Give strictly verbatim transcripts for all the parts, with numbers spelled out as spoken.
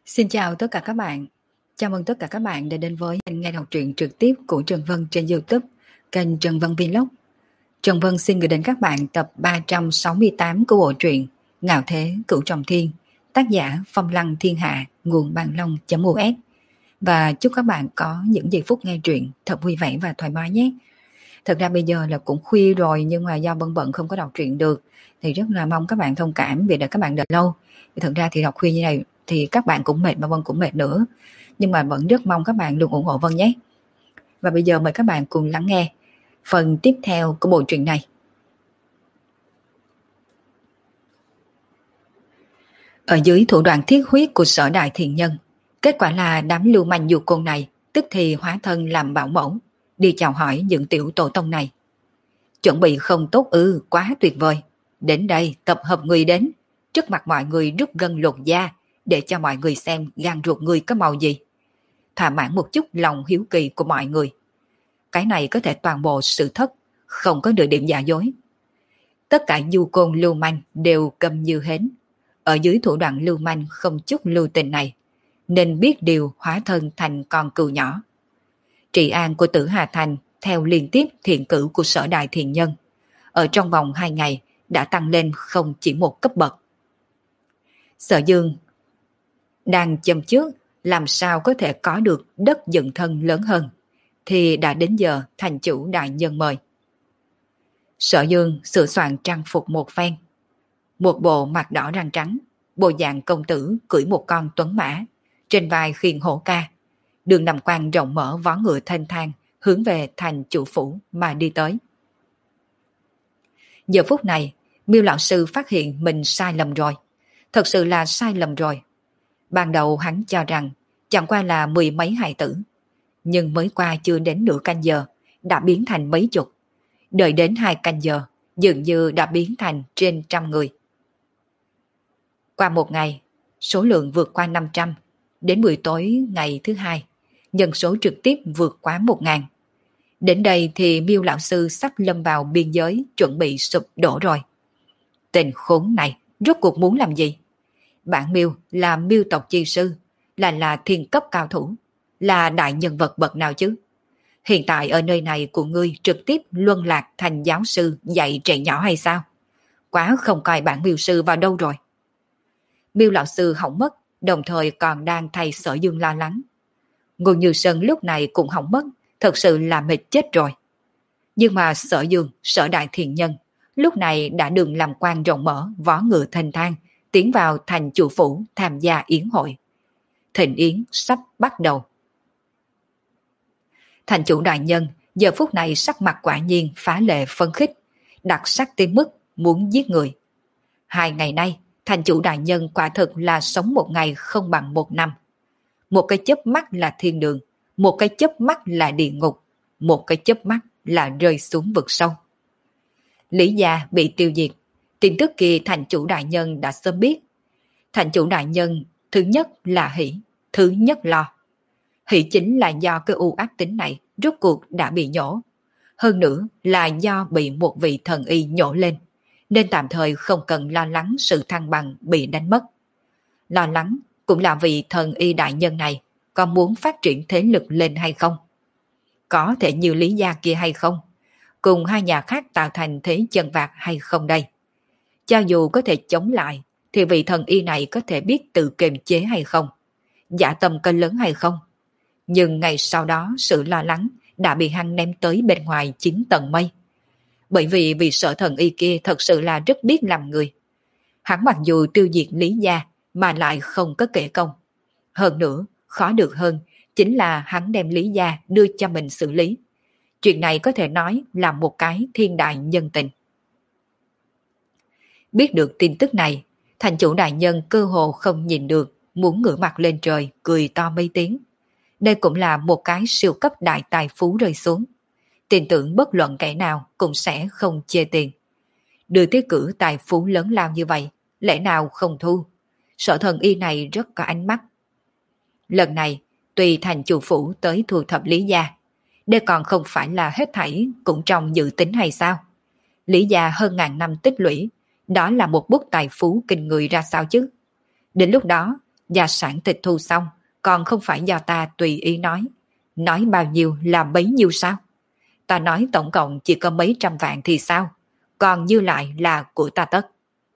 Xin chào tất cả các bạn. Chào mừng tất cả các bạn đã đến với kênh nghe đọc truyện trực tiếp của Trần Vân trên YouTube, kênh Trần Vân Vlog. Trần Vân xin gửi đến các bạn tập ba trăm sáu mươi tám của bộ truyện Ngạo Thế Cửu Trọng Thiên, tác giả Phong Lăng Thiên Hạ, nguồn bàn long.us. Và chúc các bạn có những giây phút nghe truyện thật vui vẻ và thoải mái nhé. Thật ra bây giờ là cũng khuya rồi, nhưng mà do bận bận không có đọc truyện được, thì rất là mong các bạn thông cảm vì đã các bạn đợi lâu. Thật ra thì đọc khuya như này thì các bạn cũng mệt mà Vân cũng mệt nữa, nhưng mà vẫn rất mong các bạn luôn ủng hộ Vân nhé. Và bây giờ mời các bạn cùng lắng nghe phần tiếp theo của bộ truyện này. Ở dưới thủ đoạn thiết huyết của Sở Đại Thiện Nhân, kết quả là đám lưu manh du côn này tức thì hóa thân làm bảo mẫu, đi chào hỏi những tiểu tổ tông này. Chuẩn bị không tốt ư? Quá tuyệt vời. Đến đây tập hợp người đến, trước mặt mọi người rút gân lột da, để cho mọi người xem gan ruột người có màu gì. Thỏa mãn một chút lòng hiếu kỳ của mọi người. Cái này có thể toàn bộ sự thất, không có nửa điểm giả dối. Tất cả du côn lưu manh đều câm như hến. Ở dưới thủ đoạn lưu manh không chút lưu tình này, nên biết điều hóa thân thành con cừu nhỏ. Trị an của Tử Hà Thành theo liên tiếp thiện cử của Sở Đại Thiện Nhân, ở trong vòng hai ngày đã tăng lên không chỉ một cấp bậc. Sở Dương đang châm trước làm sao có thể có được đất dựng thân lớn hơn, thì đã đến giờ thành chủ đại nhân mời. Sở Dương sửa soạn trang phục một phen, một bộ mặt đỏ răng trắng, bộ dạng công tử cưỡi một con tuấn mã, trên vai khiêng hổ ca, đường nằm quan rộng mở vó ngựa thênh thang hướng về thành chủ phủ mà đi tới. Giờ phút này, Miêu lão sư phát hiện mình sai lầm rồi, thật sự là sai lầm rồi. Ban đầu hắn cho rằng chẳng qua là mười mấy hài tử, nhưng mới qua chưa đến nửa canh giờ đã biến thành mấy chục, đợi đến hai canh giờ dường như đã biến thành trên trăm người. Qua một ngày, số lượng vượt qua năm trăm, đến buổi tối ngày thứ hai, nhân số trực tiếp vượt quá một ngàn. Đến đây thì Miêu lão sư sắp lâm vào biên giới, chuẩn bị sụp đổ rồi. Tên khốn này rốt cuộc muốn làm gì? Bản Miêu là Miêu tộc chi sư, là là thiên cấp cao thủ, là đại nhân vật bậc nào chứ? Hiện tại ở nơi này của ngươi trực tiếp luân lạc thành giáo sư dạy trẻ nhỏ hay sao? Quá không coi bản Miêu sư vào đâu rồi. Miêu lão sư hỏng mất, đồng thời còn đang thay Sở Dương lo lắng. Ngô Như Sơn lúc này cũng hỏng mất, thật sự là mệt chết rồi. Nhưng mà Sở Dương, Sở Đại Thiện Nhân lúc này đã đường làm quan rộng mở, vó ngựa thênh thang tiến vào thành chủ phủ tham gia yến hội. Thịnh yến sắp bắt đầu. Thành chủ đại nhân giờ phút này sắc mặt quả nhiên phá lệ phấn khích, đặc sắc tới mức muốn giết người. Hai ngày nay, thành chủ đại nhân quả thực là sống một ngày không bằng một năm. Một cái chớp mắt là thiên đường, một cái chớp mắt là địa ngục, một cái chớp mắt là rơi xuống vực sâu. Lý gia bị tiêu diệt, tin tức kia thành chủ đại nhân đã sớm biết. Thành chủ đại nhân thứ nhất là hỉ, thứ nhất lo. Hỉ chính là do cái u ác tính này rốt cuộc đã bị nhổ. Hơn nữa là do bị một vị thần y nhổ lên, nên tạm thời không cần lo lắng sự thăng bằng bị đánh mất. Lo lắng cũng là vị thần y đại nhân này có muốn phát triển thế lực lên hay không? Có thể như Lý gia kia hay không? Cùng hai nhà khác tạo thành thế chân vạc hay không đây? Cho dù có thể chống lại, thì vị thần y này có thể biết tự kiềm chế hay không? Dạ tâm có lớn hay không? Nhưng ngày sau đó sự lo lắng đã bị hắn ném tới bên ngoài chín tầng mây. Bởi vì vị Sở thần y kia thật sự là rất biết làm người. Hắn mặc dù tiêu diệt Lý gia mà lại không có kể công. Hơn nữa, khó được hơn chính là hắn đem Lý gia đưa cho mình xử lý. Chuyện này có thể nói là một cái thiên đại nhân tình. Biết được tin tức này, thành chủ đại nhân cơ hồ không nhìn được, muốn ngửa mặt lên trời, cười to mấy tiếng. Đây cũng là một cái siêu cấp đại tài phú rơi xuống. Tin tưởng bất luận kẻ nào cũng sẽ không chê tiền. Đưa tới cử tài phú lớn lao như vậy, lẽ nào không thu? Sở thần y này rất có ánh mắt. Lần này, tùy thành chủ phủ tới thu thập Lý gia, đây còn không phải là hết thảy cũng trong dự tính hay sao? Lý gia hơn ngàn năm tích lũy, đó là một bút tài phú kinh người ra sao chứ? Đến lúc đó, Gia sản tịch thu xong, còn không phải do ta tùy ý nói. Nói bao nhiêu là bấy nhiêu sao? Ta nói tổng cộng chỉ có mấy trăm vạn thì sao? Còn dư lại là của ta tất.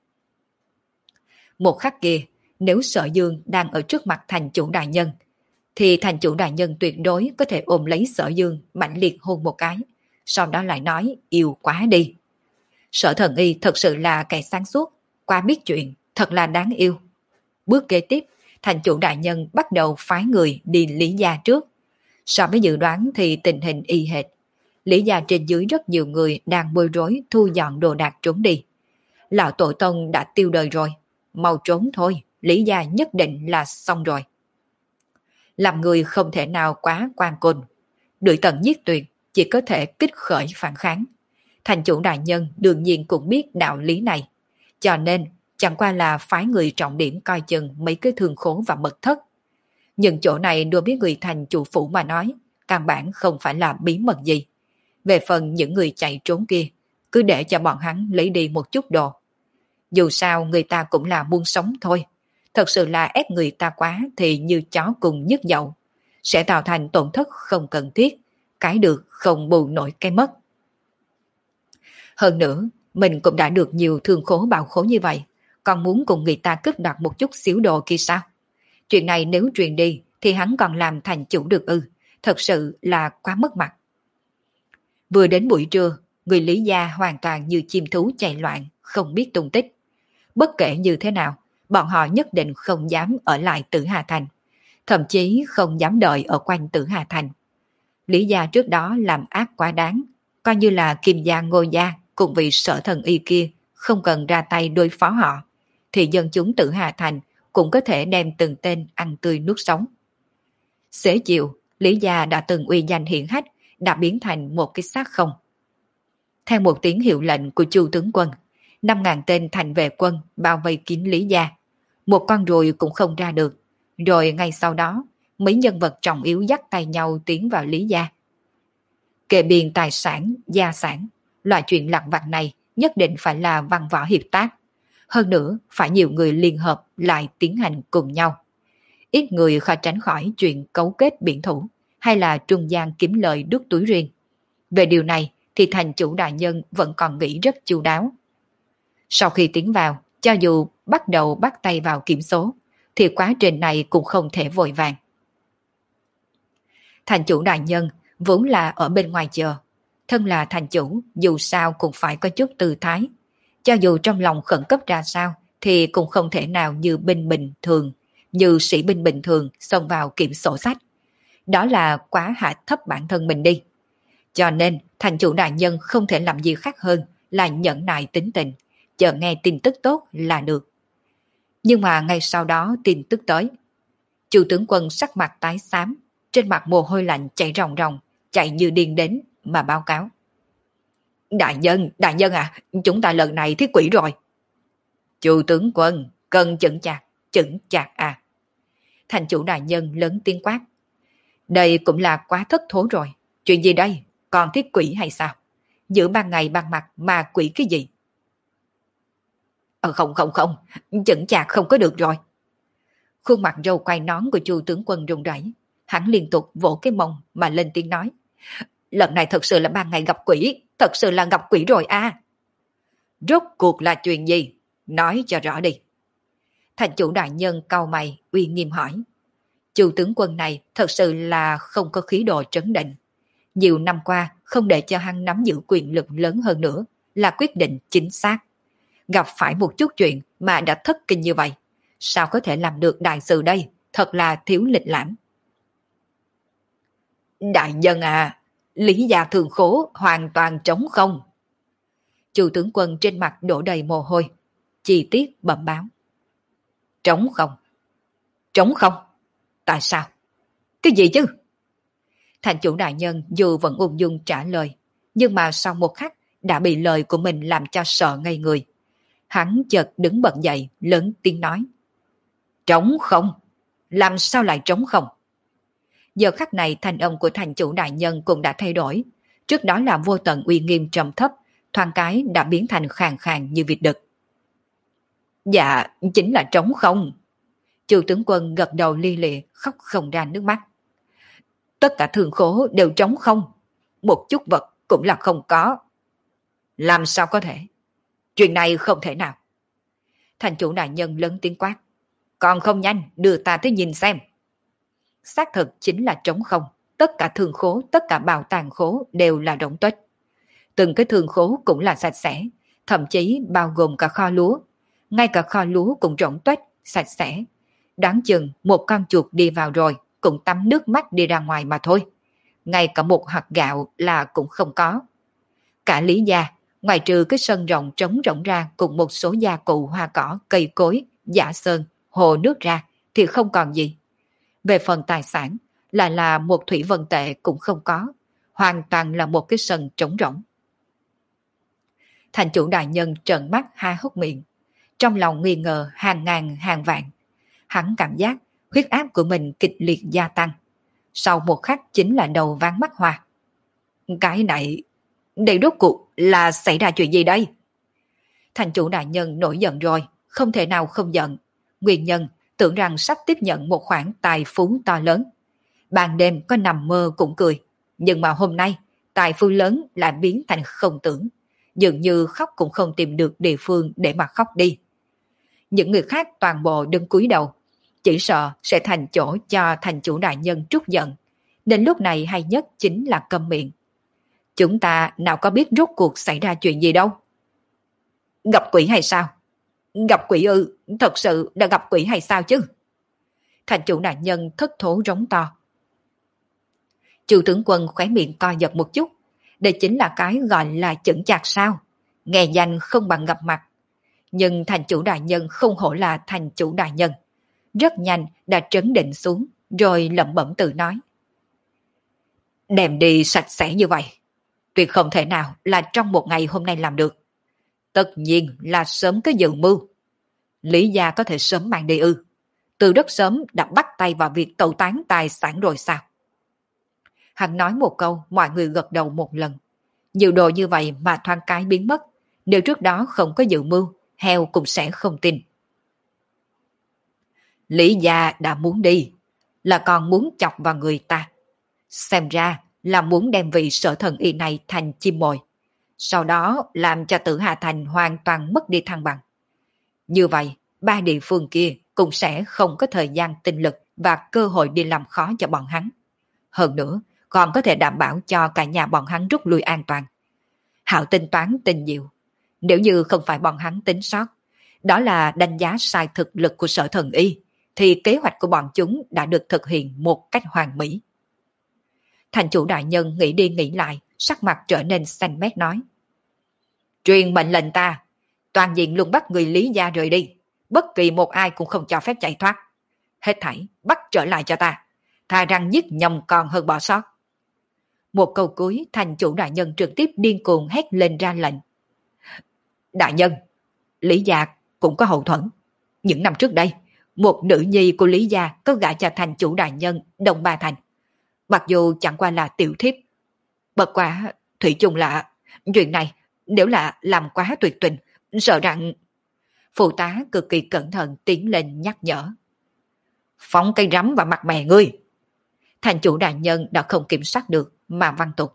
Một khắc kia, nếu Sở Dương đang ở trước mặt thành chủ đại nhân, thì thành chủ đại nhân tuyệt đối có thể ôm lấy Sở Dương mạnh liệt hôn một cái, sau đó lại nói yêu quá đi. Sở Thần Y thật sự là kẻ sáng suốt, quá biết chuyện, thật là đáng yêu. Bước kế tiếp, thành chủ đại nhân bắt đầu phái người đi Lý Gia trước. So với dự đoán thì tình hình y hệt. Lý Gia trên dưới rất nhiều người đang bối rối thu dọn đồ đạc trốn đi. Lão tổ tông đã tiêu đời rồi, mau trốn thôi, Lý Gia nhất định là xong rồi. Làm người không thể nào quá quan côn, đuổi tận giết tuyệt, chỉ có thể kích khởi phản kháng. Thành chủ đại nhân đương nhiên cũng biết đạo lý này, cho nên chẳng qua là phái người trọng điểm coi chừng mấy cái thương khố và mật thất. Nhưng chỗ này đối với người thành chủ phủ mà nói, căn bản không phải là bí mật gì. Về phần những người chạy trốn kia, cứ để cho bọn hắn lấy đi một chút đồ. Dù sao người ta cũng là buôn sống thôi. Thật sự là ép người ta quá thì như chó cùng nhức dậu. Sẽ tạo thành tổn thất không cần thiết. Cái được không bù nổi cái mất. Hơn nữa, mình cũng đã được nhiều thương khố bào khố như vậy. Còn muốn cùng người ta cướp đoạt một chút xíu đồ kia sao? Chuyện này nếu truyền đi thì hắn còn làm thành chủ được ư. Thật sự là quá mất mặt. Vừa đến buổi trưa, người Lý Gia hoàn toàn như chim thú chạy loạn, không biết tung tích. Bất kể như thế nào, bọn họ nhất định không dám ở lại Tử Hà Thành. Thậm chí không dám đợi ở quanh Tử Hà Thành. Lý Gia trước đó làm ác quá đáng, coi như là Kim Gia Ngô Gia cùng vị Sở Thần Y kia không cần ra tay đối phó họ, thì dân chúng Tử Hà Thành cũng có thể đem từng tên ăn tươi nuốt sống. Xế chiều, Lý Gia đã từng uy danh hiển hách, đã biến thành một cái xác không. Theo một tiếng hiệu lệnh của Chu tướng quân, năm ngàn tên thành vệ quân bao vây kín Lý Gia. Một con ruồi cũng không ra được. Rồi ngay sau đó, mấy nhân vật trọng yếu dắt tay nhau tiến vào Lý Gia. Kê biên tài sản, gia sản, loại chuyện lặt vặt này nhất định phải là văn võ hiệp tác. Hơn nữa, phải nhiều người liên hợp lại tiến hành cùng nhau. Ít người khó tránh khỏi chuyện cấu kết biển thủ hay là trung gian kiếm lợi đút túi riêng. Về điều này thì thành chủ đại nhân vẫn còn nghĩ rất chu đáo. Sau khi tiến vào, cho dù bắt đầu bắt tay vào kiểm số, thì quá trình này cũng không thể vội vàng. Thành chủ đại nhân vốn là ở bên ngoài chờ. Thân là thành chủ, dù sao cũng phải có chút tư thái. Cho dù trong lòng khẩn cấp ra sao, thì cũng không thể nào như binh bình thường, như sĩ binh bình thường xông vào kiểm sổ sách. Đó là quá hạ thấp bản thân mình đi. Cho nên, thành chủ đại nhân không thể làm gì khác hơn là nhẫn nại tính tình, chờ nghe tin tức tốt là được. Nhưng mà ngay sau đó tin tức tới. Chu tướng quân sắc mặt tái xám, trên mặt mồ hôi lạnh chảy ròng ròng, chạy như điên đến mà báo cáo. Đại nhân, đại nhân à, chúng ta lần này thiết quỷ rồi. Chu tướng quân, cần chững chạc, chững chạc à. Thành chủ đại nhân lớn tiếng quát. Đây cũng là quá thất thố rồi. Chuyện gì đây? Còn thiết quỷ hay sao? Giữa ban ngày ban mặt mà quỷ cái gì? Ờ không không không, chững chạc không có được rồi. Khuôn mặt râu quai nón của Chu tướng quân run rẩy, hắn liên tục vỗ cái mông mà lên tiếng nói. Lần này thật sự là ban ngày gặp quỷ, thật sự là gặp quỷ rồi à. Rốt cuộc là chuyện gì? Nói cho rõ đi. Thành chủ đại nhân cau mày uy nghiêm hỏi. Chu tướng quân này thật sự là không có khí độ trấn định. Nhiều năm qua không để cho hắn nắm giữ quyền lực lớn hơn nữa là quyết định chính xác. Gặp phải một chút chuyện mà đã thất kinh như vậy, sao có thể làm được đại sự đây, thật là thiếu lịch lãm. Đại nhân à, Lý Gia thường khố hoàn toàn trống không. Chu tướng quân trên mặt đổ đầy mồ hôi, chi tiết bẩm báo. Trống không? Trống không? Tại sao? Cái gì chứ? Thành chủ đại nhân dù vẫn ung dung trả lời, nhưng mà sau một khắc đã bị lời của mình làm cho sợ ngây người. Hắn chợt đứng bật dậy, lớn tiếng nói. Trống không? Làm sao lại trống không? Giờ khắc này thanh âm của thành chủ đại nhân cũng đã thay đổi. Trước đó là vô tận uy nghiêm trầm thấp, thoáng cái đã biến thành khàn khàn như vịt đực. Dạ, chính là trống không. Chu tướng quân gật đầu li lịa, khóc không ra nước mắt. Tất cả thương khố đều trống không, một chút vật cũng là không có. Làm sao có thể? Chuyện này không thể nào. Thành chủ đại nhân lớn tiếng quát. Còn không nhanh, đưa ta tới nhìn xem. Xác thực chính là trống không. Tất cả thương khố, tất cả bảo tàng khố đều là rỗng tuếch. Từng cái thương khố cũng là sạch sẽ, thậm chí bao gồm cả kho lúa. Ngay cả kho lúa cũng rỗng tuếch, sạch sẽ. Đoán chừng một con chuột đi vào rồi, cũng tắm nước mắt đi ra ngoài mà thôi. Ngay cả một hạt gạo là cũng không có. Cả Lý gia, ngoài trừ cái sân rộng trống rỗng ra cùng một số gia cụ hoa cỏ, cây cối, giả sơn, hồ nước ra thì không còn gì. Về phần tài sản, lại là một thủy vân tệ cũng không có, hoàn toàn là một cái sân trống rỗng. Thành chủ đại nhân trợn mắt há hốc miệng, trong lòng nghi ngờ hàng ngàn hàng vạn. Hắn cảm giác huyết áp của mình kịch liệt gia tăng. Sau một khắc chính là đầu ván mắt hoa. Cái này, đây rốt cuộc là xảy ra chuyện gì đây? Thành chủ đại nhân nổi giận rồi, không thể nào không giận. Nguyên nhân tưởng rằng sắp tiếp nhận một khoản tài phú to lớn. Ban đêm có nằm mơ cũng cười, nhưng mà hôm nay tài phú lớn lại biến thành không tưởng, dường như khóc cũng không tìm được địa phương để mà khóc đi. Những người khác toàn bộ đứng cúi đầu, chỉ sợ sẽ thành chỗ cho thành chủ đại nhân trút giận, nên lúc này hay nhất chính là câm miệng. Chúng ta nào có biết rốt cuộc xảy ra chuyện gì đâu. Gặp quỷ hay sao? Gặp quỷ ư? Thật sự đã gặp quỷ hay sao chứ? Thành chủ đại nhân thất thố rống to. Chu tướng quân khóe miệng co giật một chút. Đây chính là cái gọi là chững chạc sao? Nghe danh không bằng gặp mặt. Nhưng thành chủ đại nhân không hổ là thành chủ đại nhân. Rất nhanh đã trấn định xuống, rồi lẩm bẩm tự nói. Đem đi sạch sẽ như vậy, tuyệt không thể nào là trong một ngày hôm nay làm được. Tất nhiên là sớm có dự mưu. Lý gia có thể sớm mang đi ư? Từ rất sớm đã bắt tay vào việc tẩu tán tài sản rồi sao? Hắn nói một câu, mọi người gật đầu một lần. Nhiều đồ như vậy mà thoáng cái biến mất. Nếu trước đó không có dự mưu, heo cũng sẽ không tin. Lý gia đã muốn đi, là còn muốn chọc vào người ta. Xem ra là muốn đem vị Sở Thần Y này thành chim mồi, sau đó làm cho Tử Hà Thành hoàn toàn mất đi thăng bằng. Như vậy, ba địa phương kia cũng sẽ không có thời gian, tinh lực và cơ hội đi làm khó cho bọn hắn. Hơn nữa, còn có thể đảm bảo cho cả nhà bọn hắn rút lui an toàn. Hạo tính toán tinh diệu. Nếu như không phải bọn hắn tính sót, đó là đánh giá sai thực lực của Sở Thần Y, thì kế hoạch của bọn chúng đã được thực hiện một cách hoàn mỹ. Thành chủ đại nhân nghĩ đi nghĩ lại, sắc mặt trở nên xanh mét nói. Truyền mệnh lệnh ta, toàn diện luôn bắt người Lý gia rời đi, bất kỳ một ai cũng không cho phép chạy thoát. Hết thảy bắt trở lại cho ta, thà rằng giết nhầm còn hơn bỏ sót. Một câu cuối, thành chủ đại nhân trực tiếp điên cuồng hét lên ra lệnh. Đại nhân, Lý gia cũng có hậu thuẫn. Những năm trước đây, một nữ nhi của Lý gia có gả cho thành chủ đại nhân Đông Ba Thành. Mặc dù chẳng qua là tiểu thiếp, bất quá thủy chung là chuyện này nếu là làm quá tuyệt tình, sợ rằng... Phụ tá cực kỳ cẩn thận tiến lên nhắc nhở. Phóng cây rắm vào mặt mẹ ngươi. Thành chủ đại nhân đã không kiểm soát được mà văn tục.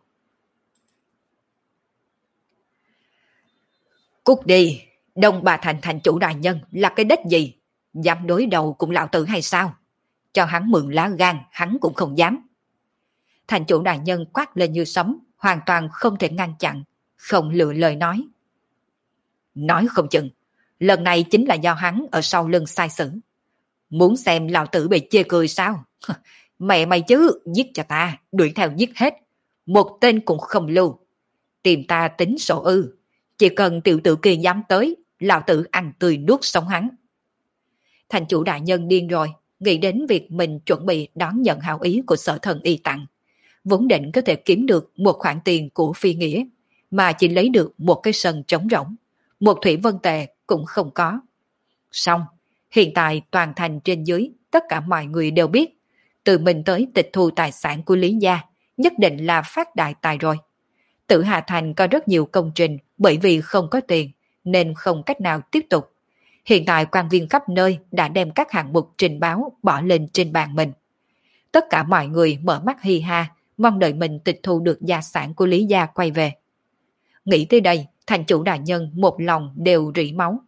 Cút đi, Đông Bà Thành thành chủ đại nhân là cái đếch gì? Dám đối đầu cùng lão tử hay sao? Cho hắn mượn lá gan, hắn cũng không dám. Thành chủ đại nhân quát lên như sấm, hoàn toàn không thể ngăn chặn, không lựa lời nói. Nói không chừng, lần này chính là do hắn ở sau lưng sai sử. Muốn xem lão tử bị chê cười sao? Mẹ mày chứ, giết cho ta, đuổi theo giết hết. Một tên cũng không lưu. Tìm ta tính sổ ư. Chỉ cần tiểu tử kia dám tới, lão tử ăn tươi nuốt sống hắn. Thành chủ đại nhân điên rồi, nghĩ đến việc mình chuẩn bị đón nhận hảo ý của Sở Thần Y tặng. Vốn định có thể kiếm được một khoản tiền của phi nghĩa, mà chỉ lấy được một cái sân trống rỗng. Một thủy vân tệ cũng không có. Xong, hiện tại toàn thành trên dưới, tất cả mọi người đều biết, từ mình tới tịch thu tài sản của Lý gia, nhất định là phát đại tài rồi. Tử Hà Thành có rất nhiều công trình, bởi vì không có tiền, nên không cách nào tiếp tục. Hiện tại quan viên khắp nơi đã đem các hạng mục trình báo bỏ lên trên bàn mình. Tất cả mọi người mở mắt hi ha, mong đợi mình tịch thu được gia sản của Lý gia quay về. Nghĩ tới đây, thành chủ đại nhân một lòng đều rỉ máu.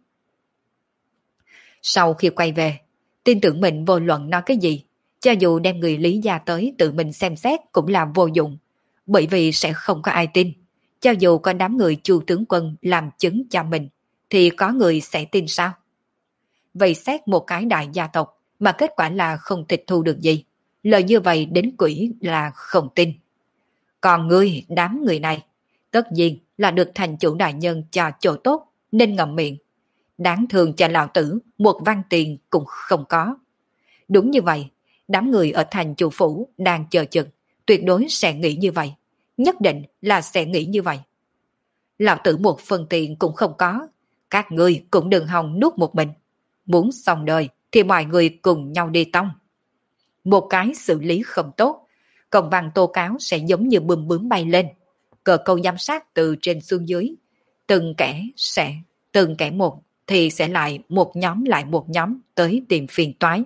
Sau khi quay về, tin tưởng mình vô luận nói cái gì, cho dù đem người Lý gia tới tự mình xem xét cũng là vô dụng, bởi vì sẽ không có ai tin. Cho dù có đám người Chu tướng quân làm chứng cho mình, thì có người sẽ tin sao? Vậy xét một cái đại gia tộc mà kết quả là không tịch thu được gì, lời như vậy đến quỷ là không tin. Còn ngươi, đám người này, tất nhiên là được thành chủ đại nhân cho chỗ tốt nên ngậm miệng. Đáng thương cho lão tử một văn tiền cũng không có. Đúng như vậy, đám người ở thành chủ phủ đang chờ chừng, tuyệt đối sẽ nghĩ như vậy. Nhất định là sẽ nghĩ như vậy. Lão tử một phần tiền cũng không có, các ngươi cũng đừng hòng nuốt một mình. Muốn xong đời thì mọi người cùng nhau đi tông. Một cái xử lý không tốt, công văn tố cáo sẽ giống như bướm bướm bay lên. Cờ câu giám sát từ trên xuống dưới. Từng kẻ sẽ, từng kẻ một thì sẽ lại một nhóm lại một nhóm tới tìm phiền toái.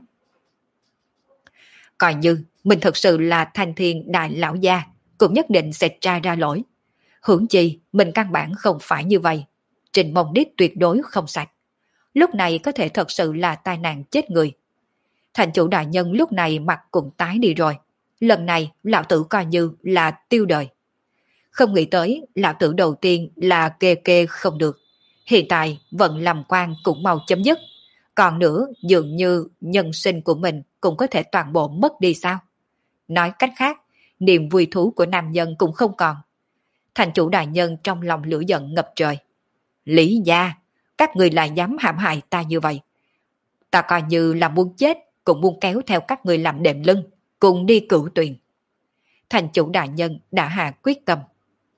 Coi như mình thật sự là Thanh Thiên đại lão gia, cũng nhất định sẽ tra ra lỗi. Hưởng chi mình căn bản không phải như vậy. Trình Mông Đít tuyệt đối không sạch. Lúc này có thể thật sự là tai nạn chết người. Thành chủ đại nhân lúc này mặt cũng tái đi rồi. Lần này lão tử coi như là tiêu đời. Không nghĩ tới lão tử đầu tiên là kê kê không được. Hiện tại vận làm quan cũng mau chấm dứt. Còn nữa dường như nhân sinh của mình cũng có thể toàn bộ mất đi sao? Nói cách khác, niềm vui thú của nam nhân cũng không còn. Thành chủ đại nhân trong lòng lửa giận ngập trời. Lý gia, các người lại dám hãm hại ta như vậy. Ta coi như là muốn chết, cũng muốn kéo theo các người làm đệm lưng, cùng đi cửu tuyền. Thành chủ đại nhân đã hạ quyết tâm.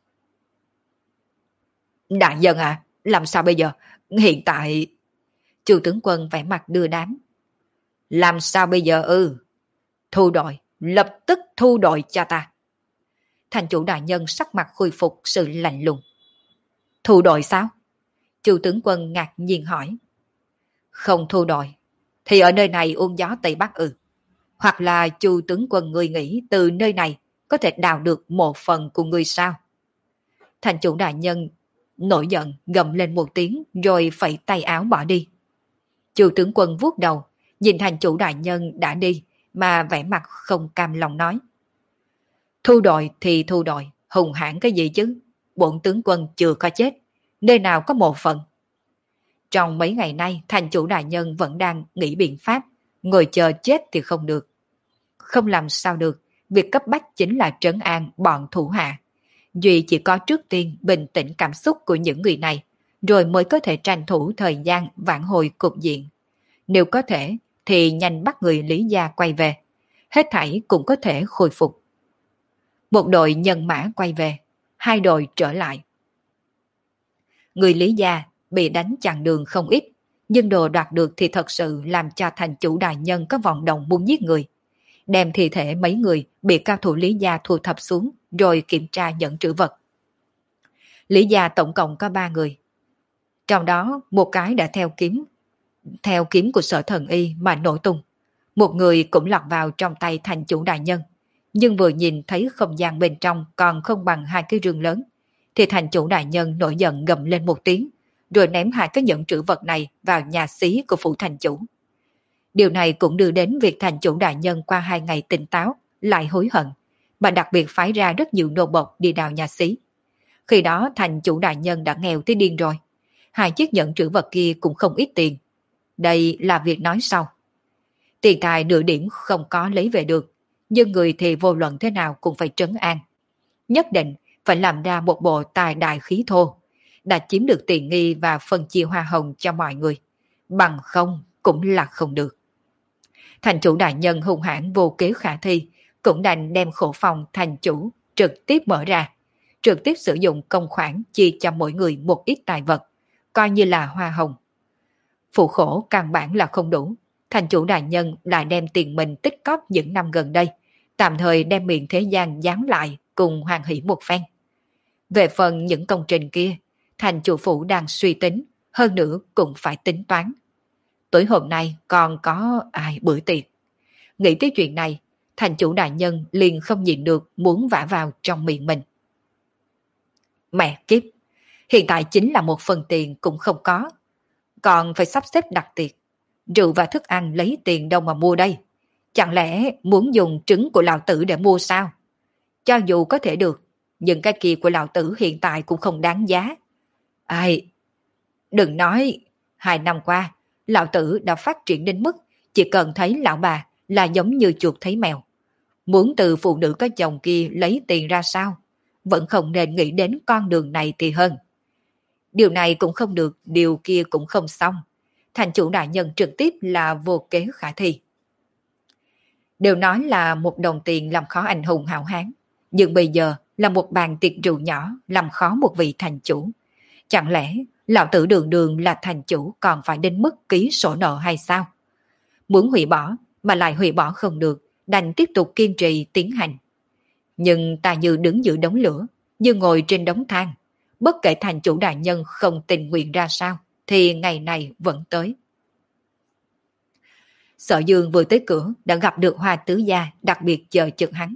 Đại nhân à, làm sao bây giờ? Hiện tại... Chu tướng quân vẻ mặt đưa đám. Làm sao bây giờ ư? Thu đội, lập tức thu đội cho ta. Thành chủ đại nhân sắc mặt khôi phục sự lạnh lùng. Thu đội sao? Chu tướng quân ngạc nhiên hỏi. Không thu đội, thì ở nơi này uống gió Tây Bắc ư? Hoặc là Chu tướng quân người nghĩ từ nơi này có thể đào được một phần của người sao? Thành chủ đại nhân nổi giận gầm lên một tiếng rồi phẩy tay áo bỏ đi. Chu tướng quân vuốt đầu, nhìn thành chủ đại nhân đã đi mà vẻ mặt không cam lòng nói. Thu đội thì thu đội, hùng hãn cái gì chứ? Bổn tướng quân chưa có chết, nơi nào có một phần. Trong mấy ngày nay thành chủ đại nhân vẫn đang nghĩ biện pháp, ngồi chờ chết thì không được. Không làm sao được, việc cấp bách chính là trấn an bọn thủ hạ. Duy chỉ có trước tiên bình tĩnh cảm xúc của những người này, rồi mới có thể tranh thủ thời gian vãn hồi cục diện. Nếu có thể, thì nhanh bắt người Lý gia quay về. Hết thảy cũng có thể khôi phục. Một đội nhân mã quay về, hai đội trở lại. Người Lý gia bị đánh chặn đường không ít, nhưng đồ đoạt được thì thật sự làm cho thành chủ đại nhân có vọng động muốn giết người. Đem thi thể mấy người bị cao thủ Lý gia thu thập xuống, rồi kiểm tra nhận trữ vật. Lý gia tổng cộng có ba người. Trong đó một cái đã theo kiếm, theo kiếm của Sở Thần Y mà nổ tung. Một người cũng lọt vào trong tay thành chủ đại nhân. Nhưng vừa nhìn thấy không gian bên trong còn không bằng hai cái rương lớn, thì thành chủ đại nhân nổi giận gầm lên một tiếng, rồi ném hai cái nhẫn trữ vật này vào nhà xí của phủ thành chủ. Điều này cũng đưa đến việc thành chủ đại nhân qua hai ngày tỉnh táo lại hối hận, mà đặc biệt phái ra rất nhiều nô bộc đi đào nhà xí. Khi đó thành chủ đại nhân đã nghèo tới điên rồi. Hai chiếc nhẫn trữ vật kia cũng không ít tiền. Đây là việc nói sau. Tiền tài nửa điểm không có lấy về được, nhưng người thì vô luận thế nào cũng phải trấn an. Nhất định phải làm ra một bộ tài đại khí thô, đã chiếm được tiền nghi và phân chia hoa hồng cho mọi người. Bằng không cũng là không được. Thành chủ đại nhân hung hãn vô kế khả thi, cũng đành đem khổ phòng thành chủ trực tiếp mở ra, trực tiếp sử dụng công khoản chia cho mỗi người một ít tài vật, coi như là hoa hồng. Phụ khổ căn bản là không đủ, thành chủ đại nhân lại đem tiền mình tích cóp những năm gần đây, tạm thời đem miệng thế gian dán lại cùng hoan hỷ một phen. Về phần những công trình kia, thành chủ phủ đang suy tính, hơn nữa cũng phải tính toán. tối hôm nay còn có ai bữa tiệc. Nghĩ tới chuyện này, thành chủ đại nhân liền không nhịn được muốn vả vào trong miệng mình. Mẹ kiếp, hiện tại chính là một phần tiền cũng không có. Còn phải sắp xếp đặt tiệc. Rượu và thức ăn lấy tiền đâu mà mua đây? Chẳng lẽ muốn dùng trứng của lão tử để mua sao? Cho dù có thể được, nhưng cái kia của lão tử hiện tại cũng không đáng giá. Ai? Đừng nói, hai năm qua, lão tử đã phát triển đến mức chỉ cần thấy lão bà là giống như chuột thấy mèo. Muốn từ phụ nữ có chồng kia lấy tiền ra sao? Vẫn không nên nghĩ đến con đường này thì hơn. Điều này cũng không được, điều kia cũng không xong. Thành chủ đại nhân trực tiếp là vô kế khả thi. Đều nói là một đồng tiền làm khó anh hùng hảo hán, nhưng bây giờ là một bàn tiệc rượu nhỏ làm khó một vị thành chủ. Chẳng lẽ lão tử đường đường là thành chủ còn phải đến mức ký sổ nợ hay sao? Muốn hủy bỏ mà lại hủy bỏ không được, đành tiếp tục kiên trì tiến hành. Nhưng ta như đứng giữa đống lửa, như ngồi trên đống than. Bất kể thành chủ đại nhân không tình nguyện ra sao, thì ngày này vẫn tới. Sở Dương vừa tới cửa đã gặp được Hoa Tứ Gia đặc biệt chờ chừng hắn.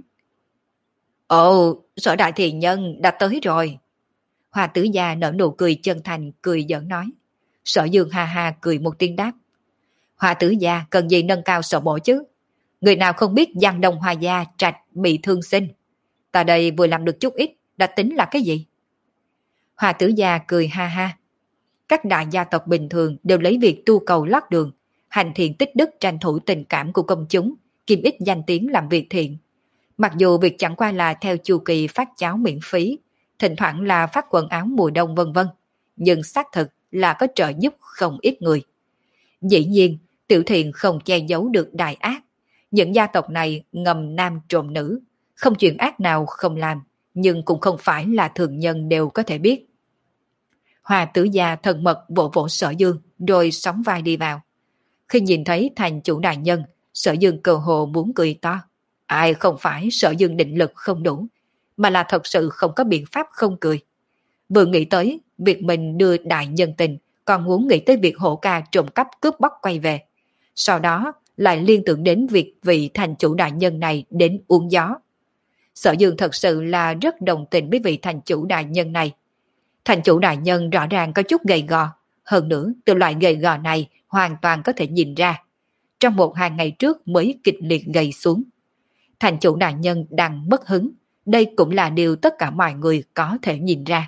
Ồ, Sở Đại Thiền Nhân đã tới rồi. Hoa Tứ Gia nở nụ cười chân thành, cười giỡn nói. Sở Dương ha ha cười một tiếng đáp. Hoa Tứ Gia cần gì nâng cao sở bổ chứ? Người nào không biết Giang Đông Hoa Gia trạch bị thương sinh. Ta đây vừa làm được chút ít, đã tính là cái gì? Hoa Tứ Gia cười ha ha. Các đại gia tộc bình thường đều lấy việc tu cầu lót đường, hành thiện tích đức tranh thủ tình cảm của công chúng, kim ích danh tiếng làm việc thiện. Mặc dù việc chẳng qua là theo chu kỳ phát cháo miễn phí, thỉnh thoảng là phát quần áo mùa đông vân vân, nhưng xác thực là có trợ giúp không ít người. Dĩ nhiên, tiểu thiện không che giấu được đại ác. Những gia tộc này ngầm nam trộm nữ, không chuyện ác nào không làm, nhưng cũng không phải là thường nhân đều có thể biết. Hoa Tứ Gia thân mật vỗ vỗ Sở Dương, rồi sóng vai đi vào. Khi nhìn thấy thành chủ đại nhân, Sở Dương cơ hồ muốn cười to. Ai không phải Sở Dương định lực không đủ, mà là thật sự không có biện pháp không cười. Vừa nghĩ tới việc mình đưa đại nhân tình, còn muốn nghĩ tới việc hổ ca trộm cắp cướp bóc quay về. Sau đó lại liên tưởng đến việc vị thành chủ đại nhân này đến uống gió. Sở Dương thật sự là rất đồng tình với vị thành chủ đại nhân này. Thành chủ đại nhân rõ ràng có chút gầy gò, hơn nữa từ loại gầy gò này hoàn toàn có thể nhìn ra. Trong một hai ngày trước mới kịch liệt gầy xuống. Thành chủ đại nhân đang mất hứng, đây cũng là điều tất cả mọi người có thể nhìn ra.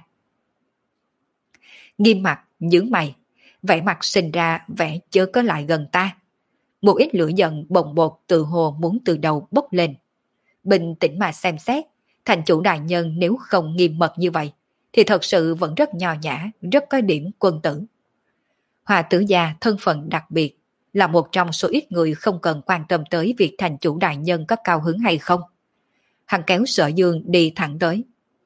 Nghiêm mặt, nhướng mày, vẻ mặt sinh ra vẻ chớ có lại gần ta. Một ít lửa giận bồng bột từ hồ muốn từ đầu bốc lên. Bình tĩnh mà xem xét, thành chủ đại nhân nếu không nghiêm mật như vậy, thì thật sự vẫn rất nho nhã, rất có điểm quân tử. Hoa Tử Gia thân phận đặc biệt, là một trong số ít người không cần quan tâm tới việc thành chủ đại nhân có cao hứng hay không. Hắn kéo Sở Dương đi thẳng tới.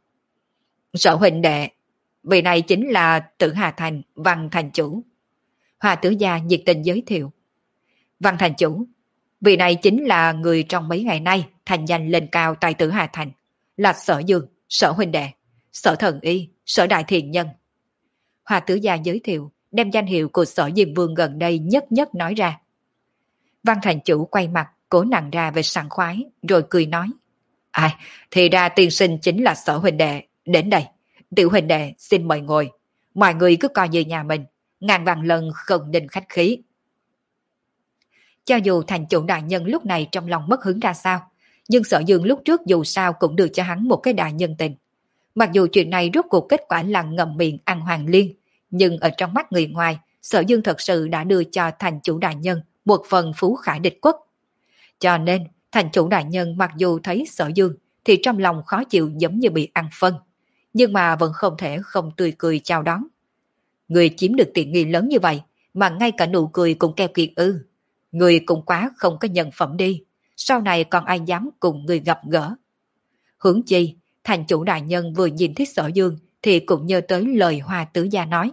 Sở huynh đệ, vị này chính là Tử Hà Thành Văn Thành Chủ. Hoa Tử Gia nhiệt tình giới thiệu. Văn Thành Chủ, vị này chính là người trong mấy ngày nay thành danh lên cao tại Tử Hà Thành, là Sở Dương, Sở huynh đệ, Sở Thần Y, Sở Đại Thiền Nhân. Hoa Tử Gia giới thiệu, đem danh hiệu của Sở Diêm Vương gần đây nhất nhất nói ra. Văn Thành Chủ quay mặt, cố nặng ra về sảng khoái, rồi cười nói. Ai, thì ra tiên sinh chính là Sở huynh đệ, đến đây. Tiểu huynh đệ xin mời ngồi, mọi người cứ coi như nhà mình, ngàn vạn lần không nên khách khí. Cho dù thành chủ đại nhân lúc này trong lòng mất hứng ra sao, nhưng Sở Dương lúc trước dù sao cũng được cho hắn một cái đại nhân tình. Mặc dù chuyện này rốt cuộc kết quả là ngậm miệng ăn hoàng liên, nhưng ở trong mắt người ngoài, Sở Dương thật sự đã đưa cho thành chủ đại nhân một phần phú khả địch quốc. Cho nên, thành chủ đại nhân mặc dù thấy Sở Dương thì trong lòng khó chịu giống như bị ăn phân, nhưng mà vẫn không thể không tươi cười chào đón. Người chiếm được tiện nghi lớn như vậy, mà ngay cả nụ cười cũng keo kiệt ư. Người cũng quá không có nhân phẩm đi, sau này còn ai dám cùng người gặp gỡ. Hướng chi, thành chủ đại nhân vừa nhìn thấy Sở Dương thì cũng nhớ tới lời Hoa Tứ Gia nói.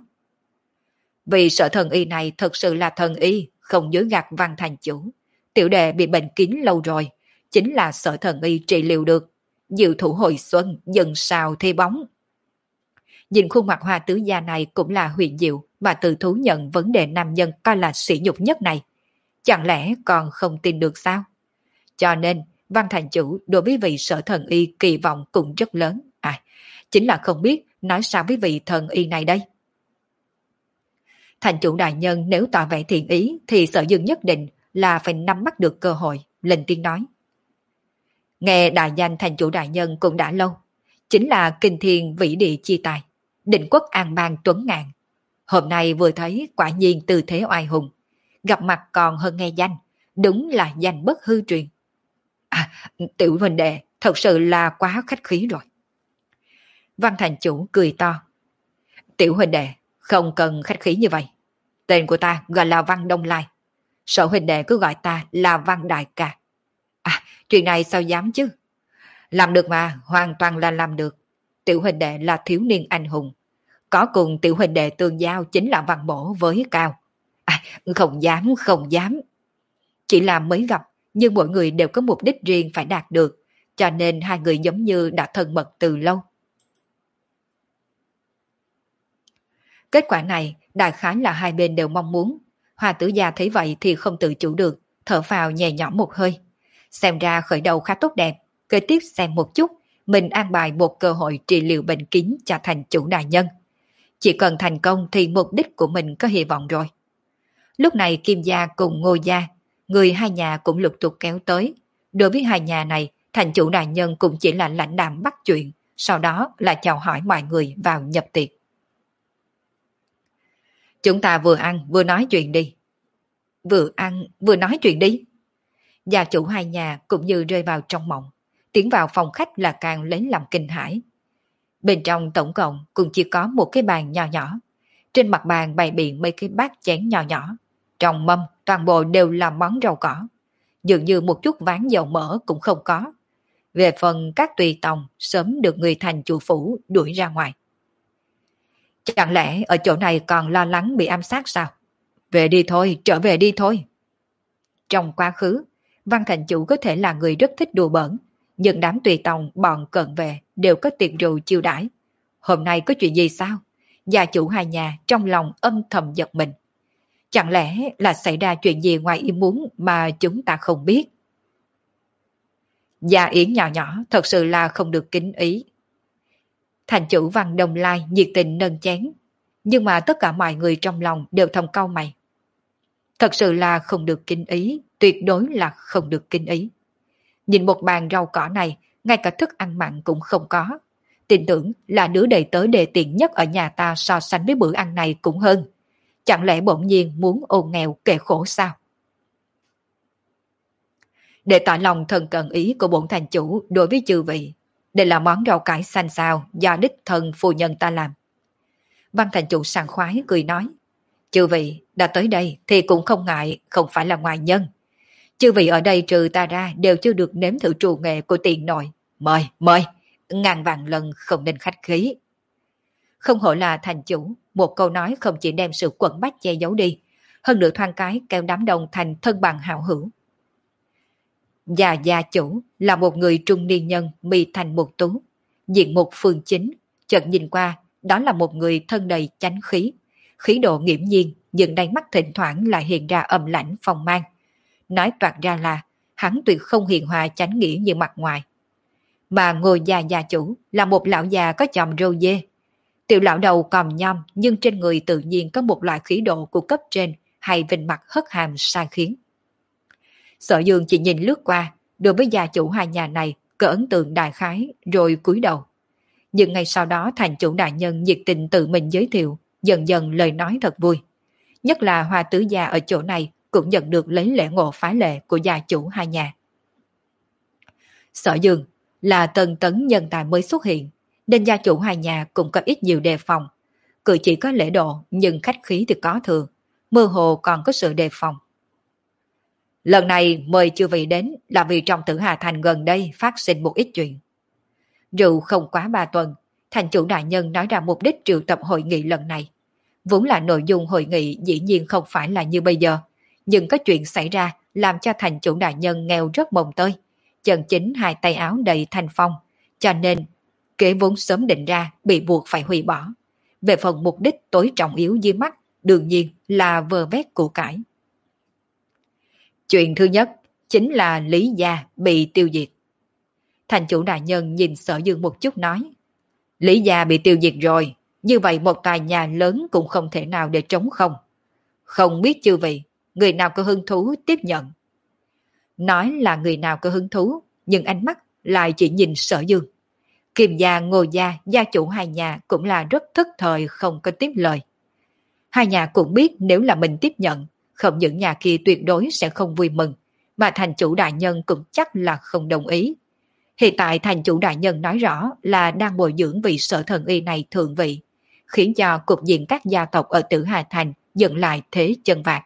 Vì Sở Thần Y này thật sự là thần y, không dối gạt Văn Thành Chủ. Tiểu đệ bị bệnh kín lâu rồi, chính là Sở Thần Y trị liệu được. Diệu thủ hồi xuân, dần sao thi bóng. Nhìn khuôn mặt Hoa tứ gia này cũng là huyền diệu mà tự thú nhận vấn đề nam nhân coi là sỉ nhục nhất này. Chẳng lẽ còn không tin được sao? Cho nên, Văn thành chủ đối với vị Sở thần y kỳ vọng cũng rất lớn. À, chính là không biết nói sao với vị thần y này đây. Thành chủ đại nhân nếu tỏ vẻ thiện ý thì Sở Dương nhất định là phải nắm bắt được cơ hội, lên tiếng nói. Nghe đại danh thành chủ đại nhân cũng đã lâu, chính là kinh thiên vĩ địa chi tài, định quốc an bang tuấn ngạn. Hôm nay vừa thấy quả nhiên tư thế oai hùng, gặp mặt còn hơn nghe danh, đúng là danh bất hư truyền. À, tiểu huynh đệ, thật sự là quá khách khí rồi. Văn thành chủ cười to. Tiểu huynh đệ, không cần khách khí như vậy. Tên của ta gọi là Văn Đông Lai. Sở huynh đệ cứ gọi ta là Văn Đại Ca. À, chuyện này sao dám chứ? Làm được mà, hoàn toàn là làm được. Tiểu huynh đệ là thiếu niên anh hùng. Có cùng tiểu huynh đệ tương giao chính là Văn Bổ với Cao. À, không dám, không dám. Chỉ là mới gặp, nhưng mỗi người đều có mục đích riêng phải đạt được, cho nên hai người giống như đã thân mật từ lâu. Kết quả này, đại khái là hai bên đều mong muốn. Hoa tử gia thấy vậy thì không tự chủ được, thở phào nhẹ nhõm một hơi. Xem ra khởi đầu khá tốt đẹp, kế tiếp xem một chút, mình an bài một cơ hội trị liệu bệnh kín cho thành chủ đại nhân. Chỉ cần thành công thì mục đích của mình có hy vọng rồi. Lúc này Kim gia cùng Ngô gia, người hai nhà cũng lục tục kéo tới. Đối với hai nhà này, thành chủ đại nhân cũng chỉ là lãnh đạm bắt chuyện, sau đó là chào hỏi mọi người vào nhập tiệc. Chúng ta vừa ăn vừa nói chuyện đi. Vừa ăn vừa nói chuyện đi. Gia chủ hai nhà cũng như rơi vào trong mộng. Tiến vào phòng khách là càng lấy làm kinh hãi. Bên trong tổng cộng cũng chỉ có một cái bàn nhỏ nhỏ. Trên mặt bàn bày biện mấy cái bát chén nhỏ nhỏ. Trong mâm toàn bộ đều là món rau cỏ. Dường như một chút ván dầu mỡ cũng không có. Về phần các tùy tòng sớm được người thành chủ phủ đuổi ra ngoài. Chẳng lẽ ở chỗ này còn lo lắng bị ám sát sao? Về đi thôi, trở về đi thôi. Trong quá khứ, Văn thành chủ có thể là người rất thích đùa bỡn, nhưng đám tùy tòng bọn cận về đều có tiệc rượu chiêu đãi. Hôm nay có chuyện gì sao? Gia chủ hai nhà trong lòng âm thầm giật mình. Chẳng lẽ là xảy ra chuyện gì ngoài ý muốn mà chúng ta không biết? Gia Yến nhỏ nhỏ thật sự là không được kính ý. Thành chủ Văn Đông Lai nhiệt tình nâng chén, nhưng mà tất cả mọi người trong lòng đều thầm cau mày. Thật sự là không được kính ý, tuyệt đối là không được kính ý. Nhìn một bàn rau cỏ này, ngay cả thức ăn mặn cũng không có. Tin tưởng là đứa đầy tớ đề tiện nhất ở nhà ta so sánh với bữa ăn này cũng hơn. Chẳng lẽ bỗng nhiên muốn ôn nghèo kề khổ sao? Để tỏ lòng thần cận ý của bổn thành chủ đối với chư vị, đây là món rau cải xanh xào do đích thân phu nhân ta làm. Văn thành chủ sảng khoái cười nói, chư vị đã tới đây thì cũng không ngại, không phải là ngoại nhân. Chư vị ở đây trừ ta ra đều chưa được nếm thử trù nghệ của tiền nội. Mời, mời, ngàn vạn lần không nên khách khí. Không hổ là thành chủ, một câu nói không chỉ đem sự quẩn bách che giấu đi, hơn nữa thoáng cái kéo đám đông thành thân bằng hảo hữu. Gia gia chủ là một người trung niên nhân mi thành một tú, diện một phương chính, chợt nhìn qua, đó là một người thân đầy chánh khí, khí độ nghiễm nhiên, nhưng đáy mắt thỉnh thoảng lại hiện ra âm lãnh phong mang. Nói toạc ra là hắn tuyệt không hiền hòa chánh nghĩa như mặt ngoài. Mà Ngô gia gia chủ là một lão già có chòm râu dê. Tiểu lão đầu còm nhom nhưng trên người tự nhiên có một loại khí độ của cấp trên hay vinh mặt hất hàm sai khiến. Sở Dương chỉ nhìn lướt qua, đối với gia chủ hai nhà này có ấn tượng đại khái rồi cúi đầu. Nhưng ngay sau đó thành chủ đại nhân nhiệt tình tự mình giới thiệu, dần dần lời nói thật vui. Nhất là Hoa tứ gia ở chỗ này cũng nhận được lấy lễ ngộ phá lệ của gia chủ hai nhà. Sở Dương là tân tấn nhân tài mới xuất hiện, nên gia chủ hai nhà cũng có ít nhiều đề phòng. Cử chỉ có lễ độ nhưng khách khí thì có thừa, mơ hồ còn có sự đề phòng. Lần này mời chư vị đến là vì trong Tử Hà Thành gần đây phát sinh một ít chuyện. Rượu không quá ba tuần, thành chủ đại nhân nói ra mục đích triệu tập hội nghị lần này. Vốn là nội dung hội nghị dĩ nhiên không phải là như bây giờ, nhưng có chuyện xảy ra làm cho thành chủ đại nhân nghèo rất mồng tơi, chân chính hai tay áo đầy thanh phong, cho nên kế vốn sớm định ra bị buộc phải hủy bỏ. Về phần mục đích tối trọng yếu dưới mắt, đương nhiên là vơ vét của cải. Chuyện thứ nhất chính là Lý gia bị tiêu diệt. Thành chủ đại nhân nhìn Sở Dương một chút nói, Lý gia bị tiêu diệt rồi, như vậy một tòa nhà lớn cũng không thể nào để trống không. Không biết chư vị, người nào có hứng thú tiếp nhận? Nói là người nào có hứng thú, nhưng ánh mắt lại chỉ nhìn Sở Dương. Kim gia, Ngô gia, gia chủ hai nhà cũng là rất thức thời không có tiếp lời. Hai nhà cũng biết nếu là mình tiếp nhận, không những nhà kia tuyệt đối sẽ không vui mừng, mà thành chủ đại nhân cũng chắc là không đồng ý. Hiện tại thành chủ đại nhân nói rõ là đang bồi dưỡng vị Sở Thần Y này thượng vị, khiến cho cục diện các gia tộc ở Tử Hà Thành dần lại thế chân vạc.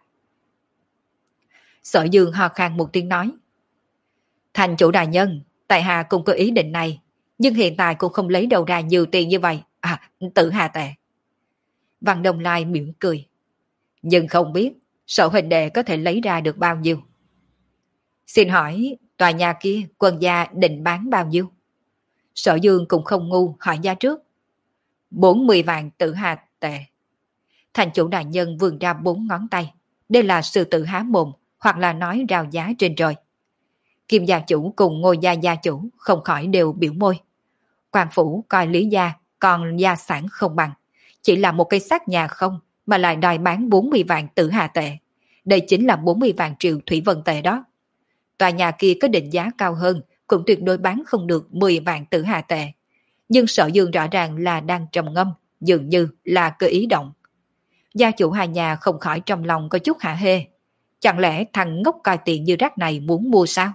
Sở Dương ho khan một tiếng nói, thành chủ đại nhân, tại hạ cũng có ý định này, nhưng hiện tại cũng không lấy đầu ra nhiều tiền như vậy. À, Tử Hà tệ. Văn Đông Lai mỉm cười, nhưng không biết Sở huynh đệ có thể lấy ra được bao nhiêu. Xin hỏi tòa nhà kia quân gia định bán bao nhiêu? Sở Dương cũng không ngu hỏi giá trước. bốn mươi vạn Tử Hà tệ. Thành chủ đại nhân vươn ra bốn ngón tay. Đây là sư tử há mồm, hoặc là nói rao giá trên trời. Kim gia chủ cùng Ngô gia gia chủ không khỏi đều biểu môi. Quan phủ coi Lý gia còn gia sản không bằng, chỉ là một cây xác nhà không mà lại đòi bán bốn mươi vạn Tử Hà tệ. Đây chính là bốn mươi vạn triệu thủy vân tệ đó. Tòa nhà kia có định giá cao hơn cũng tuyệt đối bán không được mười vạn Tử Hà tệ. Nhưng Sở Dương rõ ràng là đang trầm ngâm, dường như là cơ ý động. Gia chủ hai nhà không khỏi trong lòng có chút hả hê. Chẳng lẽ thằng ngốc coi tiền như rác này muốn mua sao?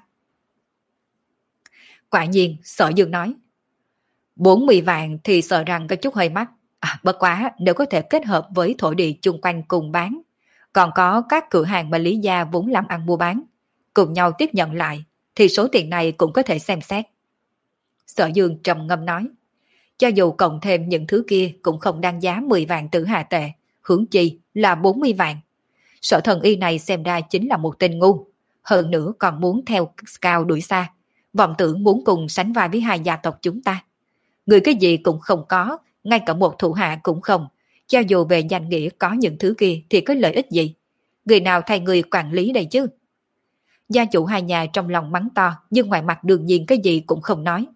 Quả nhiên Sở Dương nói, bốn mươi vạn thì sợ rằng có chút hơi mắc. À, bất quá nếu có thể kết hợp với thổ địa chung quanh cùng bán, còn có các cửa hàng mà Lý gia vốn làm ăn mua bán, cùng nhau tiếp nhận lại, thì số tiền này cũng có thể xem xét. Sở Dương trầm ngâm nói, cho dù cộng thêm những thứ kia cũng không đáng giá mười vạn Tử Hà tệ, hướng chi là bốn mươi vạn. Sở Thần Y này xem ra chính là một tên ngu, hơn nữa còn muốn theo cao đuổi xa, vọng tưởng muốn cùng sánh vai với hai gia tộc chúng ta. Người cái gì cũng không có, ngay cả một thủ hạ cũng không, cho dù về danh nghĩa có những thứ kia thì có lợi ích gì? Người nào thay người quản lý đây chứ? Gia chủ hai nhà trong lòng mắng to, nhưng ngoài mặt đương nhiên cái gì cũng không nói.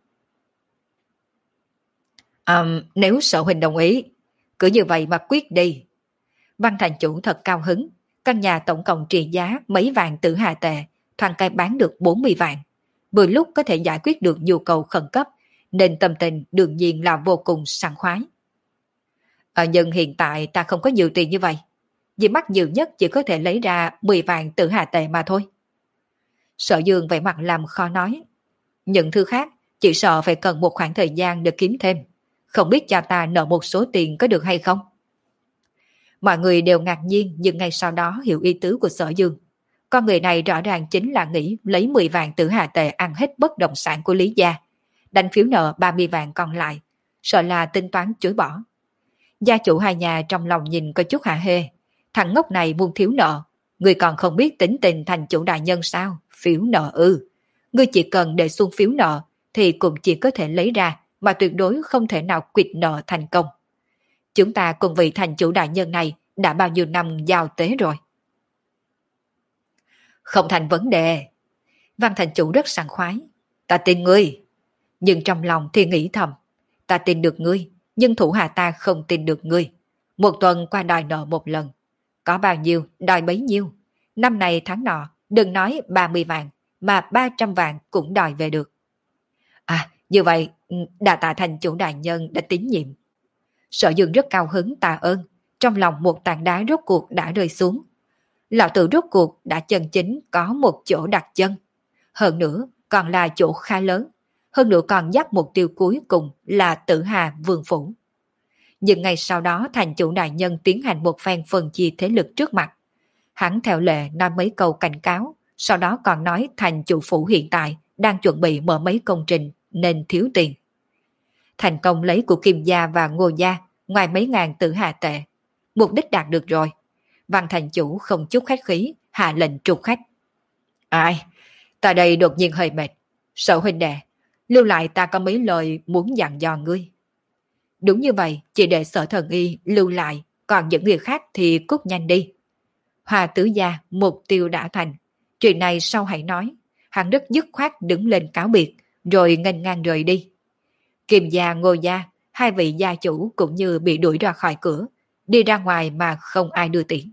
Um, nếu Sở huynh đồng ý, cứ như vậy mà quyết đi. Văn thành chủ thật cao hứng, căn nhà tổng cộng trị giá mấy vạn Tử Hà tệ, thoáng cái bán được bốn mươi vạn. Vừa lúc có thể giải quyết được nhu cầu khẩn cấp, nên tâm tình đương nhiên là vô cùng sảng khoái. Ở nhưng hiện tại ta không có nhiều tiền như vậy, vì mắt nhiều nhất chỉ có thể lấy ra mười vạn Tử Hà tệ mà thôi. Sở Dương vẻ mặt làm khó nói, những thứ khác chỉ sợ phải cần một khoảng thời gian để kiếm thêm, không biết cha ta nợ một số tiền có được hay không. Mọi người đều ngạc nhiên, nhưng ngay sau đó hiểu ý tứ của Sở Dương. Con người này rõ ràng chính là nghĩ lấy mười vạn Tử Hà tệ ăn hết bất động sản của Lý gia, đánh phiếu nợ ba mươi vạn còn lại, sợ là tính toán chối bỏ. Gia chủ hai nhà trong lòng nhìn có chút hả hê, thằng ngốc này buông thiếu nợ, người còn không biết tính tình thành chủ đại nhân sao? Phiếu nợ ư? Ngươi chỉ cần đề xung phiếu nợ thì cũng chỉ có thể lấy ra, mà tuyệt đối không thể nào quyệt nợ thành công. Chúng ta cùng vị thành chủ đại nhân này đã bao nhiêu năm giao tế rồi. Không thành vấn đề. Văn thành chủ rất sảng khoái. Ta tin ngươi. Nhưng trong lòng thì nghĩ thầm, ta tin được ngươi, nhưng thủ hạ ta không tin được ngươi. Một tuần qua đòi nợ một lần. Có bao nhiêu đòi bấy nhiêu. Năm này tháng nọ, đừng nói ba mươi vạn, mà ba trăm vạn cũng đòi về được. À, như vậy, đà tạ thành chủ đại nhân đã tín nhiệm. Sở Dương rất cao hứng tạ ơn, trong lòng một tảng đá rốt cuộc đã rơi xuống. Lão tử rốt cuộc đã chân chính có một chỗ đặt chân. Hơn nữa, còn là chỗ khá lớn. Hơn nữa còn dắt mục tiêu cuối cùng là Tử Hà Vương Phủ. Nhưng ngày sau đó thành chủ đại nhân tiến hành một phen phân chia thế lực trước mặt. Hắn theo lệ nói mấy câu cảnh cáo, sau đó còn nói thành chủ phủ hiện tại đang chuẩn bị mở mấy công trình nên thiếu tiền. Thành công lấy của Kim gia và Ngô gia ngoài mấy ngàn Tử Hà tệ. Mục đích đạt được rồi. Văn thành chủ không chút khách khí, hạ lệnh trục khách. Ai? Ta đây đột nhiên hơi mệt. Sở huynh đệ, Lưu lại ta có mấy lời muốn dặn dò ngươi. Đúng như vậy, chỉ để Sở Thần Y lưu lại, còn những người khác thì cút nhanh đi. Hoa tứ gia, mục tiêu đã thành. Chuyện này sau hãy nói. Hắn rất dứt khoát đứng lên cáo biệt, rồi nghênh ngang rời đi. Kim gia, Ngô gia, hai vị gia chủ cũng như bị đuổi ra khỏi cửa, đi ra ngoài mà không ai đưa tiễn.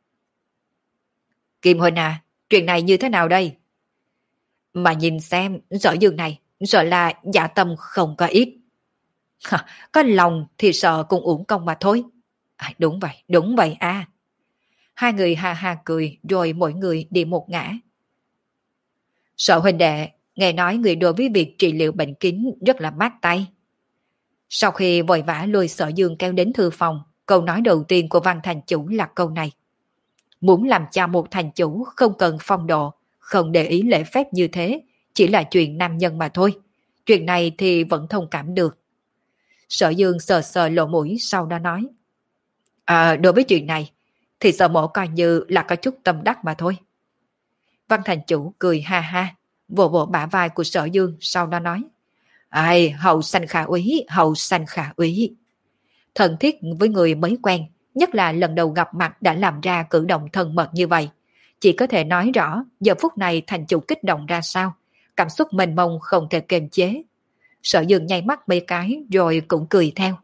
Kim Huynh à, chuyện này như thế nào đây? Mà nhìn xem, Sở Dương này, sợ là dạ tâm không có ít. Có lòng thì sợ cũng uổng công mà thôi. À, đúng vậy, đúng vậy à. Hai người ha ha cười rồi mỗi người đi một ngã. Sở huynh đệ, nghe nói người đối với việc trị liệu bệnh kín rất là mát tay. Sau khi vội vã lôi Sở Dương kéo đến thư phòng, câu nói đầu tiên của Văn thành chủ là câu này. Muốn làm cho một thành chủ không cần phong độ, không để ý lễ phép như thế, chỉ là chuyện nam nhân mà thôi. Chuyện này thì vẫn thông cảm được. Sở Dương sờ sờ lỗ mũi sau đó nói. À, đối với chuyện này, thì Sở mổ coi như là có chút tâm đắc mà thôi. Văn thành chủ cười ha ha, vỗ vỗ bả vai của Sở Dương sau đó nói. Ai, hậu sanh khả úy, hậu sanh khả úy. Thân thiết với người mới quen, nhất là lần đầu gặp mặt đã làm ra cử động thân mật như vậy. Chỉ có thể nói rõ giờ phút này thành chủ kích động ra sao, cảm xúc mênh mông không thể kiềm chế. Sở Dương nháy mắt mấy cái rồi cũng cười theo.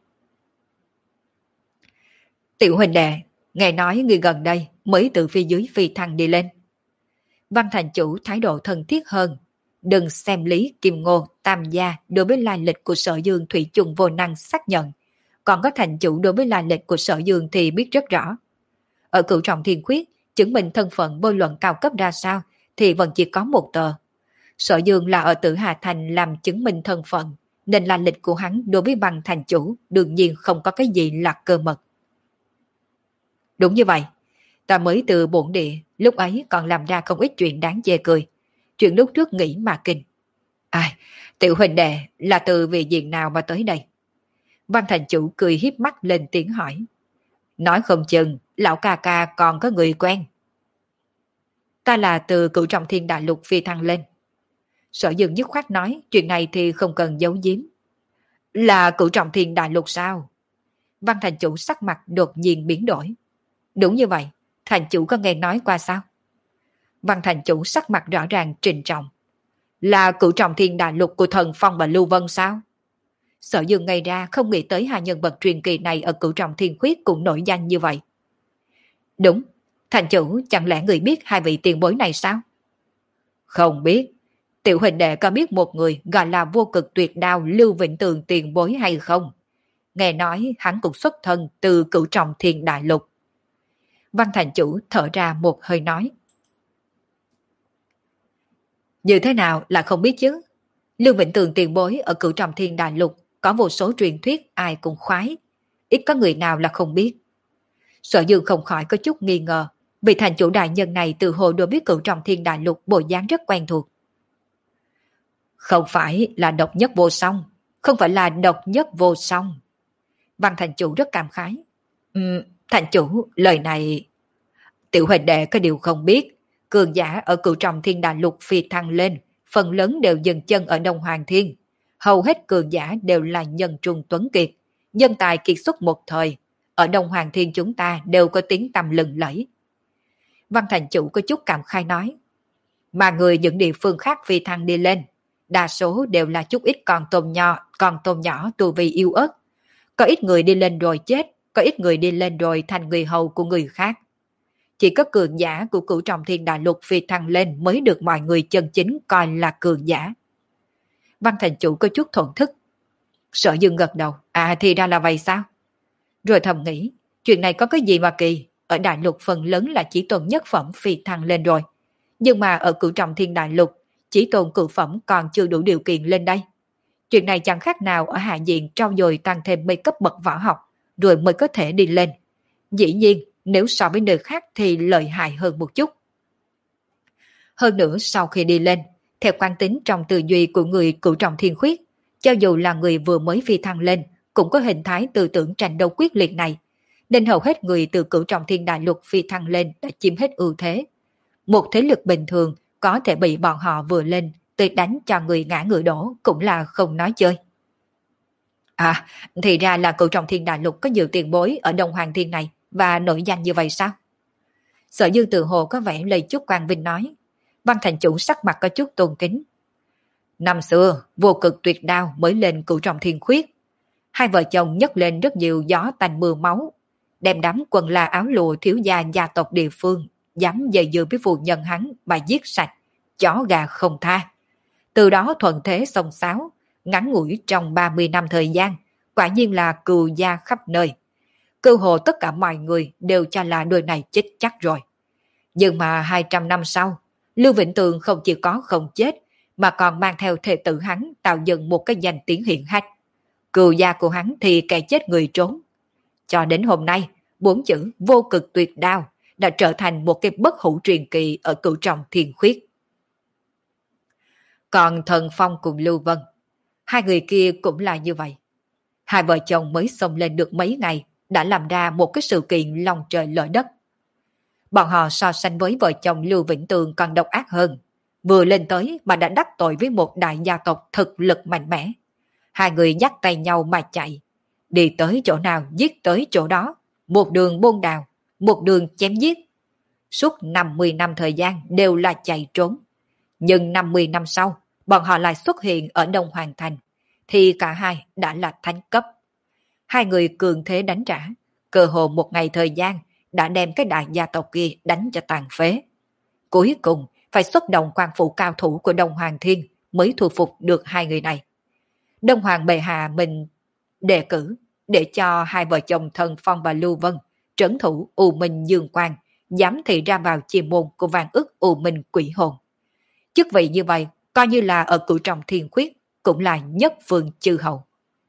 Tiểu huynh đệ, nghe nói người gần đây mới từ phía dưới phi thăng đi lên. Văn thành chủ thái độ thân thiết hơn. Đừng xem Lý Kim Ngô Tam gia đối với lai lịch của Sở Dương thủy chung vô năng xác nhận. Còn có thành chủ đối với lai lịch của Sở Dương thì biết rất rõ. Ở cửu trọng thiên khuyết, chứng minh thân phận vô luận cao cấp ra sao thì vẫn chỉ có một tờ. Sở Dương là ở Tử Hà Thành làm chứng minh thân phận, nên lai lịch của hắn đối với Văn thành chủ đương nhiên không có cái gì là cơ mật. Đúng như vậy, ta mới từ bổn địa, lúc ấy còn làm ra không ít chuyện đáng chê cười. Chuyện lúc trước nghĩ mà kinh. Ai, tiểu huynh đệ là từ vị diện nào mà tới đây? Văn thành chủ cười hiếp mắt lên tiếng hỏi. Nói không chừng, lão ca ca còn có người quen. Ta là từ cửu trọng thiên đại lục phi thăng lên. Sở Dương dứt khoát nói, chuyện này thì không cần giấu giếm. Là cửu trọng thiên đại lục sao? Văn thành chủ sắc mặt đột nhiên biến đổi. Đúng như vậy, thành chủ có nghe nói qua sao? Văn thành chủ sắc mặt rõ ràng trịnh trọng. Là cửu trọng thiên đại lục của Thần Phong và Lưu Vân sao? Sở Dương ngay ra không nghĩ tới hai nhân vật truyền kỳ này ở cửu trọng thiên khuyết cũng nổi danh như vậy. Đúng, thành chủ chẳng lẽ người biết hai vị tiền bối này sao? Không biết. Tiểu huynh đệ có biết một người gọi là vô cực tuyệt đao Lưu Vĩnh Tường tiền bối hay không? Nghe nói hắn cũng xuất thân từ cửu trọng thiên đại lục. Văn thành chủ thở ra một hơi nói. Như thế nào là không biết chứ? Lưu Vĩnh Tường tiền bối ở cửu trọng thiên đại lục có vô số truyền thuyết ai cũng khoái. Ít có người nào là không biết. Sở Dương không khỏi có chút nghi ngờ, vì thành chủ đại nhân này từ hồi đối biết cửu trọng thiên đại lục bộ dáng rất quen thuộc. Không phải là độc nhất vô song, không phải là độc nhất vô song. Văn thành chủ rất cảm khái. Uhm, thành chủ, lời này... Tiểu huynh đệ có điều không biết, cường giả ở cửu trọng thiên đại lục phi thăng lên, phần lớn đều dừng chân ở Đông Hoàng Thiên. Hầu hết cường giả đều là nhân trung tuấn kiệt, nhân tài kiệt xuất một thời. Ở Đông Hoàng Thiên chúng ta đều có tiếng tăm lừng lẫy. Văn thành chủ có chút cảm khai nói. Mà người những địa phương khác phi thăng đi lên, đa số đều là chút ít con tôm nhỏ, con tôm nhỏ tu vi yêu ớt. Có ít người đi lên rồi chết, có ít người đi lên rồi thành người hầu của người khác. Chỉ có cường giả của cửu trọng thiên đại lục phi thăng lên mới được mọi người chân chính coi là cường giả. Văn thành chủ có chút thổn thức. Sở Dương gật đầu. À thì ra là vậy sao? Rồi thầm nghĩ, chuyện này có cái gì mà kỳ? Ở đại lục phần lớn là chỉ tôn nhất phẩm phi thăng lên rồi. Nhưng mà ở cửu trọng thiên đại lục, chỉ tôn cửu phẩm còn chưa đủ điều kiện lên đây. Chuyện này chẳng khác nào ở hạ diện trau dồi tăng thêm mấy cấp bậc võ học, rồi mới có thể đi lên. Dĩ nhiên, nếu so với nơi khác thì lợi hại hơn một chút. Hơn nữa sau khi đi lên, theo quan tính trong tư duy của người cửu trọng thiên khuyết, cho dù là người vừa mới phi thăng lên, cũng có hình thái tư tưởng tranh đấu quyết liệt này, nên hầu hết người từ cửu trọng thiên đại lục phi thăng lên đã chiếm hết ưu thế. Một thế lực bình thường có thể bị bọn họ vừa lên, tuyệt đánh cho người ngã người đổ cũng là không nói chơi. À, thì ra là cựu trọng thiên đại lục có nhiều tiền bối ở Đông Hoàng Thiên này và nổi danh như vậy sao? Sở Dương tự hồ có vẻ lời chút quang vinh nói. Văn thành chủ sắc mặt có chút tôn kính. Năm xưa, vô cực tuyệt đao mới lên cựu trọng thiên khuyết. Hai vợ chồng nhấc lên rất nhiều gió tanh mưa máu, đem đám quần la áo lụa thiếu gia gia tộc địa phương, dám dây dưa với phụ nhân hắn mà giết sạch, chó gà không tha. Từ đó thuận thế xông xáo, ngắn ngủi trong ba mươi năm thời gian, quả nhiên là cừu gia khắp nơi. Cơ hồ tất cả mọi người đều cho là đôi này chết chắc rồi. Nhưng mà hai trăm năm sau, Lưu Vĩnh Tường không chỉ có không chết, mà còn mang theo thể tử hắn tạo dựng một cái danh tiếng hiển hách. Cừu gia của hắn thì kẻ chết người trốn. Cho đến hôm nay, bốn chữ vô cực tuyệt đao đã trở thành một cái bất hủ truyền kỳ ở cửu trọng thiên khuyết. Còn Thần Phong cùng Lưu Vân, hai người kia cũng là như vậy. Hai vợ chồng mới xông lên được mấy ngày đã làm ra một cái sự kiện lòng trời lở đất. Bọn họ so sánh với vợ chồng Lưu Vĩnh Tường còn độc ác hơn. Vừa lên tới mà đã đắc tội với một đại gia tộc thực lực mạnh mẽ. Hai người dắt tay nhau mà chạy. Đi tới chỗ nào giết tới chỗ đó. Một đường bôn đào, một đường chém giết. Suốt năm mươi năm thời gian đều là chạy trốn. Nhưng năm mươi năm sau, bọn họ lại xuất hiện ở Đông Hoàng Thành. Thì cả hai đã là thánh cấp. Hai người cường thế đánh trả. Cơ hồ một ngày thời gian đã đem cái đại gia tộc kia đánh cho tàn phế. Cuối cùng phải xuất động quan phụ cao thủ của Đông Hoàng Thiên mới thu phục được hai người này. Đông Hoàng bệ hạ mình đề cử để cho hai vợ chồng Thần Phong và Lưu Vân trấn thủ U Minh Dương Quang, giám thị ra vào chi môn của vạn ức U Minh quỷ hồn. Chức vị như vậy coi như là ở cửu trọng thiên khuyết cũng là nhất phương chư hầu.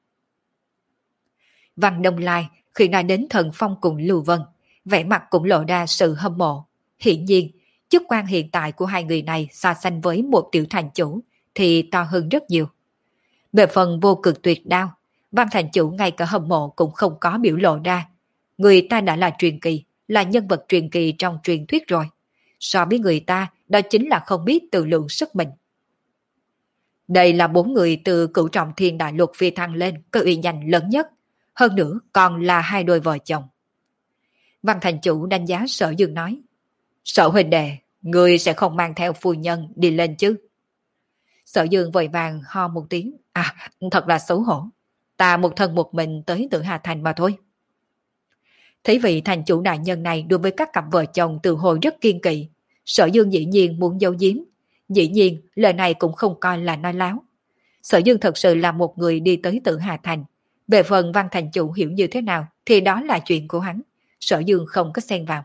Văn Đông Lai khi nói đến Thần Phong cùng Lưu Vân, vẻ mặt cũng lộ ra sự hâm mộ. Hiển nhiên, chức quan hiện tại của hai người này so sánh với một tiểu thành chủ thì to hơn rất nhiều. Về phần vô cực tuyệt đao, Văn thành chủ ngay cả hâm mộ cũng không có biểu lộ ra. Người ta đã là truyền kỳ, là nhân vật truyền kỳ trong truyền thuyết rồi. So với người ta, đó chính là không biết tự lượng sức mình. Đây là bốn người từ cửu trọng thiên đại lục phi thăng lên, có uy danh lớn nhất. Hơn nữa còn là hai đôi vợ chồng. Văn thành chủ đánh giá Sở Dương nói. Sở huynh đệ, người sẽ không mang theo phu nhân đi lên chứ? Sở Dương vội vàng ho một tiếng. À, thật là xấu hổ. Ta một thân một mình tới Tử Hà Thành mà thôi. Thấy vị thành chủ đại nhân này đối với các cặp vợ chồng từ hồi rất kiên kỵ. Sở Dương dĩ nhiên muốn giấu giếm. Dĩ nhiên lời này cũng không coi là nói láo. Sở Dương thật sự là một người đi tới Tử Hà Thành. Về phần Văn thành chủ hiểu như thế nào thì đó là chuyện của hắn. Sở Dương không có xen vào.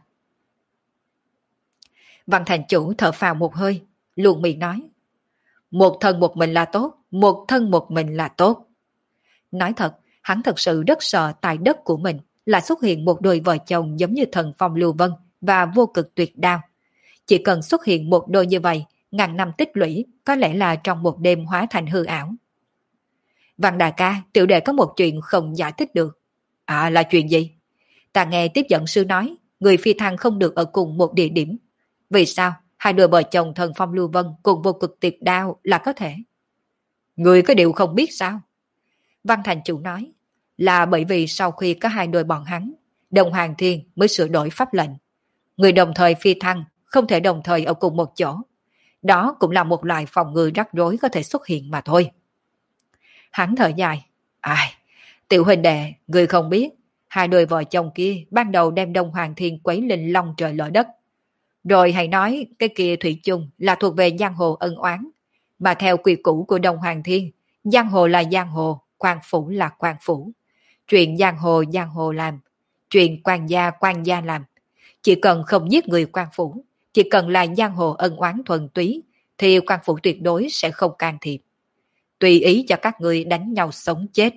Văn thành chủ thở phào một hơi, luôn miệng nói. Một thân một mình là tốt, một thân một mình là tốt. Nói thật, hắn thật sự rất sợ tại đất của mình là xuất hiện một đôi vợ chồng giống như Thần Phong Lưu Vân và vô cực tuyệt đao. Chỉ cần xuất hiện một đôi như vậy, ngàn năm tích lũy có lẽ là trong một đêm hóa thành hư ảo. Văn đại ca, tiểu đệ có một chuyện không giải thích được. À, là chuyện gì? Ta nghe tiếp dẫn sư nói, người phi thăng không được ở cùng một địa điểm. Vì sao hai đôi vợ chồng Thần Phong Lưu Vân cùng vô cực tuyệt đao là có thể? Người có điều không biết sao? Văn thành chủ nói, là bởi vì sau khi có hai đôi bọn hắn, Đông Hoàng Thiên mới sửa đổi pháp lệnh. Người đồng thời phi thăng không thể đồng thời ở cùng một chỗ. Đó cũng là một loại phòng ngừa rắc rối có thể xuất hiện mà thôi. Hắn thở dài. Ai, tiểu huynh đệ, người không biết, hai đôi vợ chồng kia ban đầu đem Đông Hoàng Thiên quấy lên long trời lở đất. Rồi hãy nói cái kia thủy chung là thuộc về giang hồ ân oán. Mà theo quy củ của Đông Hoàng Thiên, giang hồ là giang hồ, quan phủ là quan phủ. Chuyện giang hồ giang hồ làm, chuyện quan gia quan gia làm. Chỉ cần không giết người quan phủ, chỉ cần là giang hồ ân oán thuần túy, thì quan phủ tuyệt đối sẽ không can thiệp. Tùy ý cho các người đánh nhau sống chết.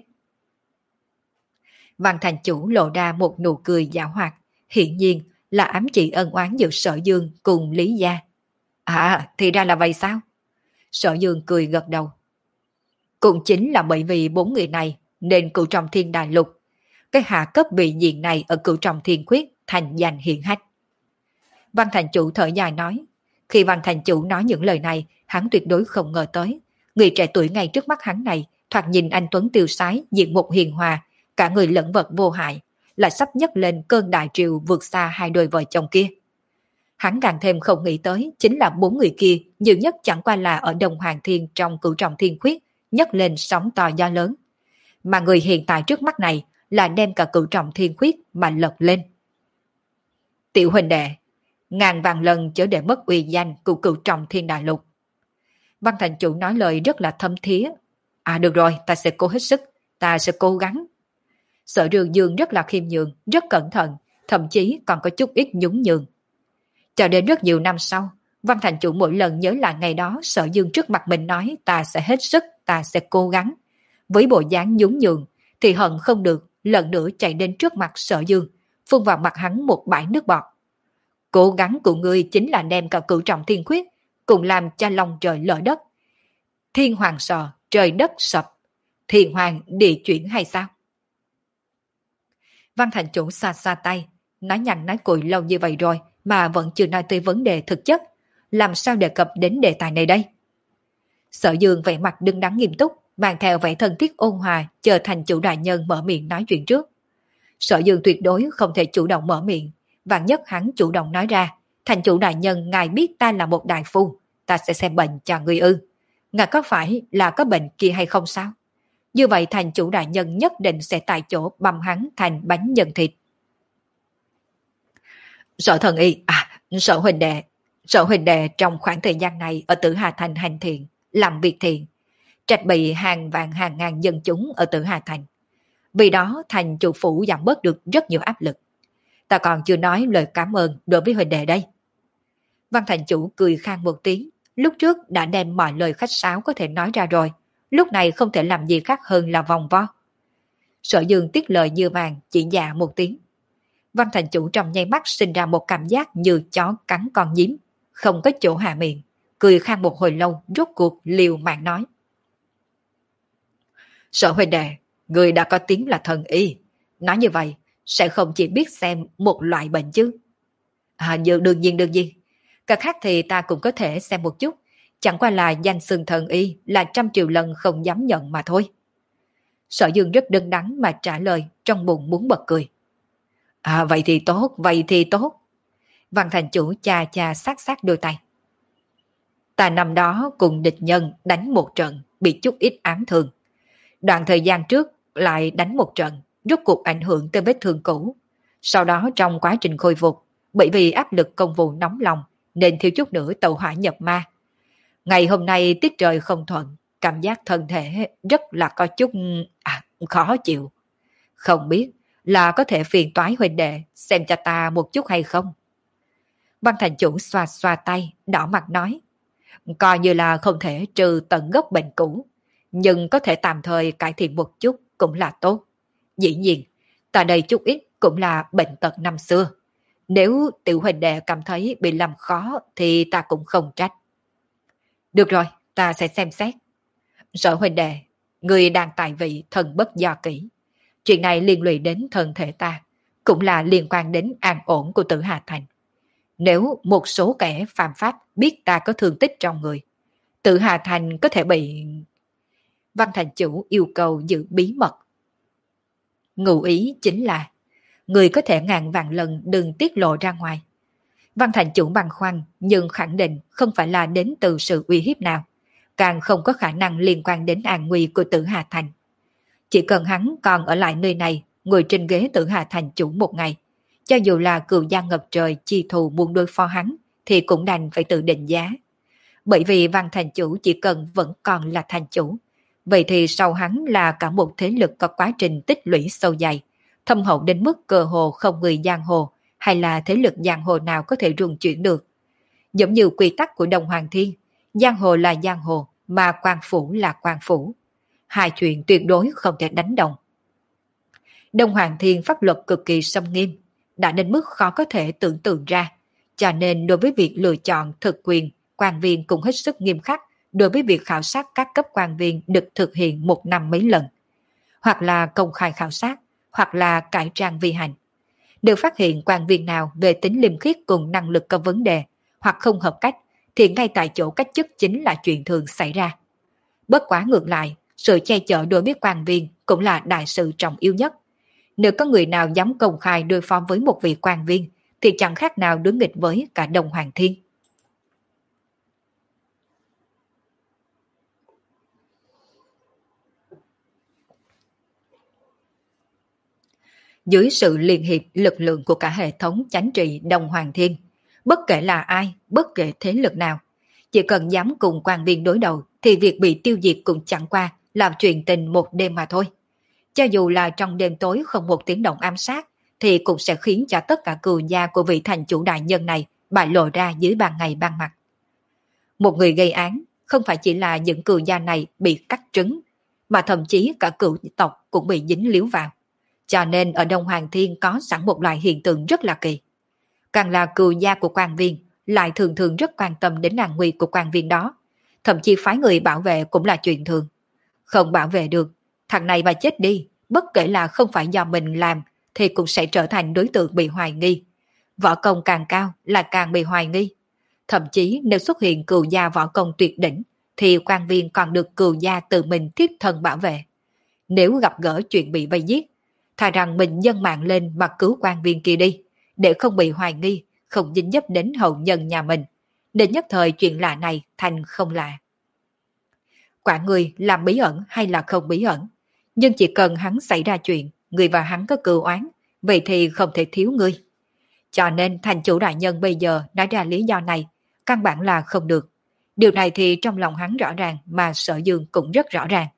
Văn thành chủ lộ ra một nụ cười giả hoạt, hiển nhiên là ám chỉ ân oán giữa Sở Dương cùng Lý Gia. À, thì ra là vậy sao? Sở Dương cười gật đầu. Cũng chính là bởi vì bốn người này nên cửu trọng thiên đại lục, cái hạ cấp vị diện này ở cửu trọng thiên khuyết thành danh hiển hách. Văn thành chủ thở dài nói, Khi Văn thành chủ nói những lời này, hắn tuyệt đối không ngờ tới. Người trẻ tuổi ngay trước mắt hắn này, thoạt nhìn anh tuấn tiêu sái, diện mục hiền hòa, cả người lẫn vật vô hại, lại sắp nhấc lên cơn đại triều vượt xa hai đôi vợ chồng kia. Hắn càng thêm không nghĩ tới, chính là bốn người kia nhiều nhất chẳng qua là ở Đông Hoàng Thiên trong Cửu Trọng Thiên Khuyết, nhấc lên sóng to gió lớn. Mà người hiện tại trước mắt này là đem cả Cửu Trọng Thiên Khuyết mà lật lên. Tiểu huynh đệ, ngàn vạn lần chớ để mất uy danh của Cửu Trọng Thiên Đại Lục. Văn thành chủ nói lời rất là thâm thía. À được rồi, ta sẽ cố hết sức, ta sẽ cố gắng. Sở Trường Dương rất là khiêm nhường, rất cẩn thận, thậm chí còn có chút ít nhún nhường. Cho đến rất nhiều năm sau, Văn thành chủ mỗi lần nhớ lại ngày đó Sở Dương trước mặt mình nói ta sẽ hết sức, ta sẽ cố gắng. Với bộ dáng nhún nhường thì hận không được lần nữa chạy đến trước mặt Sở Dương, phun vào mặt hắn một bãi nước bọt. Cố gắng của ngươi chính là đem cả Cửu Trọng Thiên Khuyết cùng làm cho lòng trời lở đất. Thiên hoàng sờ, trời đất sập, thiên hoàng địa chuyển hay sao? Văn thành chủ xa xa tay, nói nhằn nói cùi lâu như vậy rồi mà vẫn chưa nói tới vấn đề thực chất, làm sao đề cập đến đề tài này đây? Sở Dương vẻ mặt đứng đắn nghiêm túc, mang theo vẻ thân thiết ôn hòa, chờ thành chủ đại nhân mở miệng nói chuyện trước. Sở Dương tuyệt đối không thể chủ động mở miệng, vạn nhất hắn chủ động nói ra, thành chủ đại nhân ngài biết ta là một đại phu, ta sẽ xem bệnh cho người ư. Ngài có phải là có bệnh kia hay không sao? Như vậy thành chủ đại nhân nhất định sẽ tại chỗ băm hắn thành bánh nhân thịt. Sở thần y, à, sở huynh đệ, sở huynh đệ trong khoảng thời gian này ở Tử Hà Thành hành thiện, làm việc thiện, trạch bị hàng vạn hàng ngàn dân chúng ở Tử Hà Thành. Vì đó thành chủ phủ giảm bớt được rất nhiều áp lực. Ta còn chưa nói lời cảm ơn đối với huynh đệ đây. Văn thành chủ cười khang một tiếng, lúc trước đã đem mọi lời khách sáo có thể nói ra rồi, lúc này không thể làm gì khác hơn là vòng vo. Sở Dương tiếc lời như vàng, chỉ dạ một tiếng. Văn thành chủ trong nháy mắt sinh ra một cảm giác như chó cắn con nhím, không có chỗ hạ miệng, cười khang một hồi lâu, rốt cuộc liều mạng nói. Sở huynh đệ, người đã có tiếng là thần y, nói như vậy sẽ không chỉ biết xem một loại bệnh chứ. À, đương nhiên đương nhiên, cả khác thì ta cũng có thể xem một chút, chẳng qua là danh xưng thần y là trăm triệu lần không dám nhận mà thôi. Sở Dương rất đơn đắn mà trả lời, trong bụng muốn bật cười. À vậy thì tốt, vậy thì tốt. Văn thành chủ chà chà sát sát đôi tay. Ta năm đó cùng địch nhân đánh một trận, bị chút ít án thương. Đoạn thời gian trước lại đánh một trận, rốt cuộc ảnh hưởng tới vết thương cũ. Sau đó trong quá trình khôi phục, bởi vì áp lực công vụ nóng lòng, nên thiếu chút nữa tẩu hỏa nhập ma. Ngày hôm nay tiết trời không thuận, cảm giác thân thể rất là có chút à, khó chịu. Không biết là có thể phiền toái huynh đệ xem cho ta một chút hay không? Văn thành chủ xoa xoa tay, đỏ mặt nói. Coi như là không thể trừ tận gốc bệnh cũ, nhưng có thể tạm thời cải thiện một chút cũng là tốt. Dĩ nhiên, ta đây chút ít cũng là bệnh tật năm xưa. Nếu tiểu huynh đệ cảm thấy bị làm khó thì ta cũng không trách. Được rồi, ta sẽ xem xét. Sở huynh đệ, người đang tại vị thần bất do kỷ. Chuyện này liên lụy đến thân thể ta, cũng là liên quan đến an ổn của Tử Hà Thành. Nếu một số kẻ phạm pháp biết ta có thương tích trong người, Tử Hà Thành có thể bị... Văn thành chủ yêu cầu giữ bí mật. Ngụ ý chính là người có thể ngàn vạn lần đừng tiết lộ ra ngoài. Văn thành chủ băn khoăn nhưng khẳng định không phải là đến từ sự uy hiếp nào, càng không có khả năng liên quan đến an nguy của Tử Hà Thành. Chỉ cần hắn còn ở lại nơi này, ngồi trên ghế Tử Hà Thành chủ một ngày, cho dù là cừu gia ngập trời chi thù muốn đối phó hắn, thì cũng đành phải tự định giá. Bởi vì Văn thành chủ chỉ cần vẫn còn là thành chủ, vậy thì sau hắn là cả một thế lực có quá trình tích lũy sâu dày, thâm hậu đến mức cơ hồ không người giang hồ hay là thế lực giang hồ nào có thể rung chuyển được. Giống như quy tắc của Đông Hoàng Thiên, giang hồ là giang hồ, mà quan phủ là quan phủ. Hai chuyện tuyệt đối không thể đánh đồng. Đông Hoàng Thiên pháp luật cực kỳ xâm nghiêm, đã đến mức khó có thể tưởng tượng ra, cho nên đối với việc lựa chọn thực quyền, quan viên cũng hết sức nghiêm khắc đối với việc khảo sát các cấp quan viên được thực hiện một năm mấy lần. Hoặc là công khai khảo sát, hoặc là cải trang vi hành. Đều phát hiện quan viên nào về tính liêm khiết cùng năng lực có vấn đề, hoặc không hợp cách, thì ngay tại chỗ cách chức chính là chuyện thường xảy ra. Bất quá ngược lại, sự che chở đối với quan viên cũng là đại sự trọng yếu nhất. Nếu có người nào dám công khai đối phó với một vị quan viên, thì chẳng khác nào đối nghịch với cả Đông Hoàng Thiên. Dưới sự liên hiệp lực lượng của cả hệ thống chánh trị Đông Hoàng Thiên, bất kể là ai, bất kể thế lực nào, chỉ cần dám cùng quan viên đối đầu thì việc bị tiêu diệt cũng chẳng qua làm chuyện tình một đêm mà thôi. Cho dù là trong đêm tối không một tiếng động ám sát, thì cũng sẽ khiến cho tất cả cừu gia của vị thành chủ đại nhân này bại lộ ra dưới ban ngày ban mặt. Một người gây án không phải chỉ là những cừu gia này bị cắt trứng, mà thậm chí cả cựu tộc cũng bị dính líu vào. Cho nên ở Đông Hoàng Thiên có sẵn một loại hiện tượng rất là kỳ. Càng là cừu gia của quan viên, lại thường thường rất quan tâm đến an nguy của quan viên đó. Thậm chí phái người bảo vệ cũng là chuyện thường. Không bảo vệ được, thằng này mà chết đi, bất kể là không phải do mình làm, thì cũng sẽ trở thành đối tượng bị hoài nghi. Võ công càng cao là càng bị hoài nghi. Thậm chí nếu xuất hiện cừu gia võ công tuyệt đỉnh, thì quan viên còn được cừu gia tự mình thiết thân bảo vệ. Nếu gặp gỡ chuyện bị vây giết, thà rằng mình dâng mạng lên mà cứu quan viên kia đi, để không bị hoài nghi, không dính dấp đến hậu nhân nhà mình. Đến nhất thời chuyện lạ này thành không lạ. Quả người làm bí ẩn hay là không bí ẩn, nhưng chỉ cần hắn xảy ra chuyện, người và hắn có cừu oán, vậy thì không thể thiếu ngươi. Cho nên thành chủ đại nhân bây giờ nói ra lý do này, căn bản là không được. Điều này thì trong lòng hắn rõ ràng, mà Sở Dương cũng rất rõ ràng.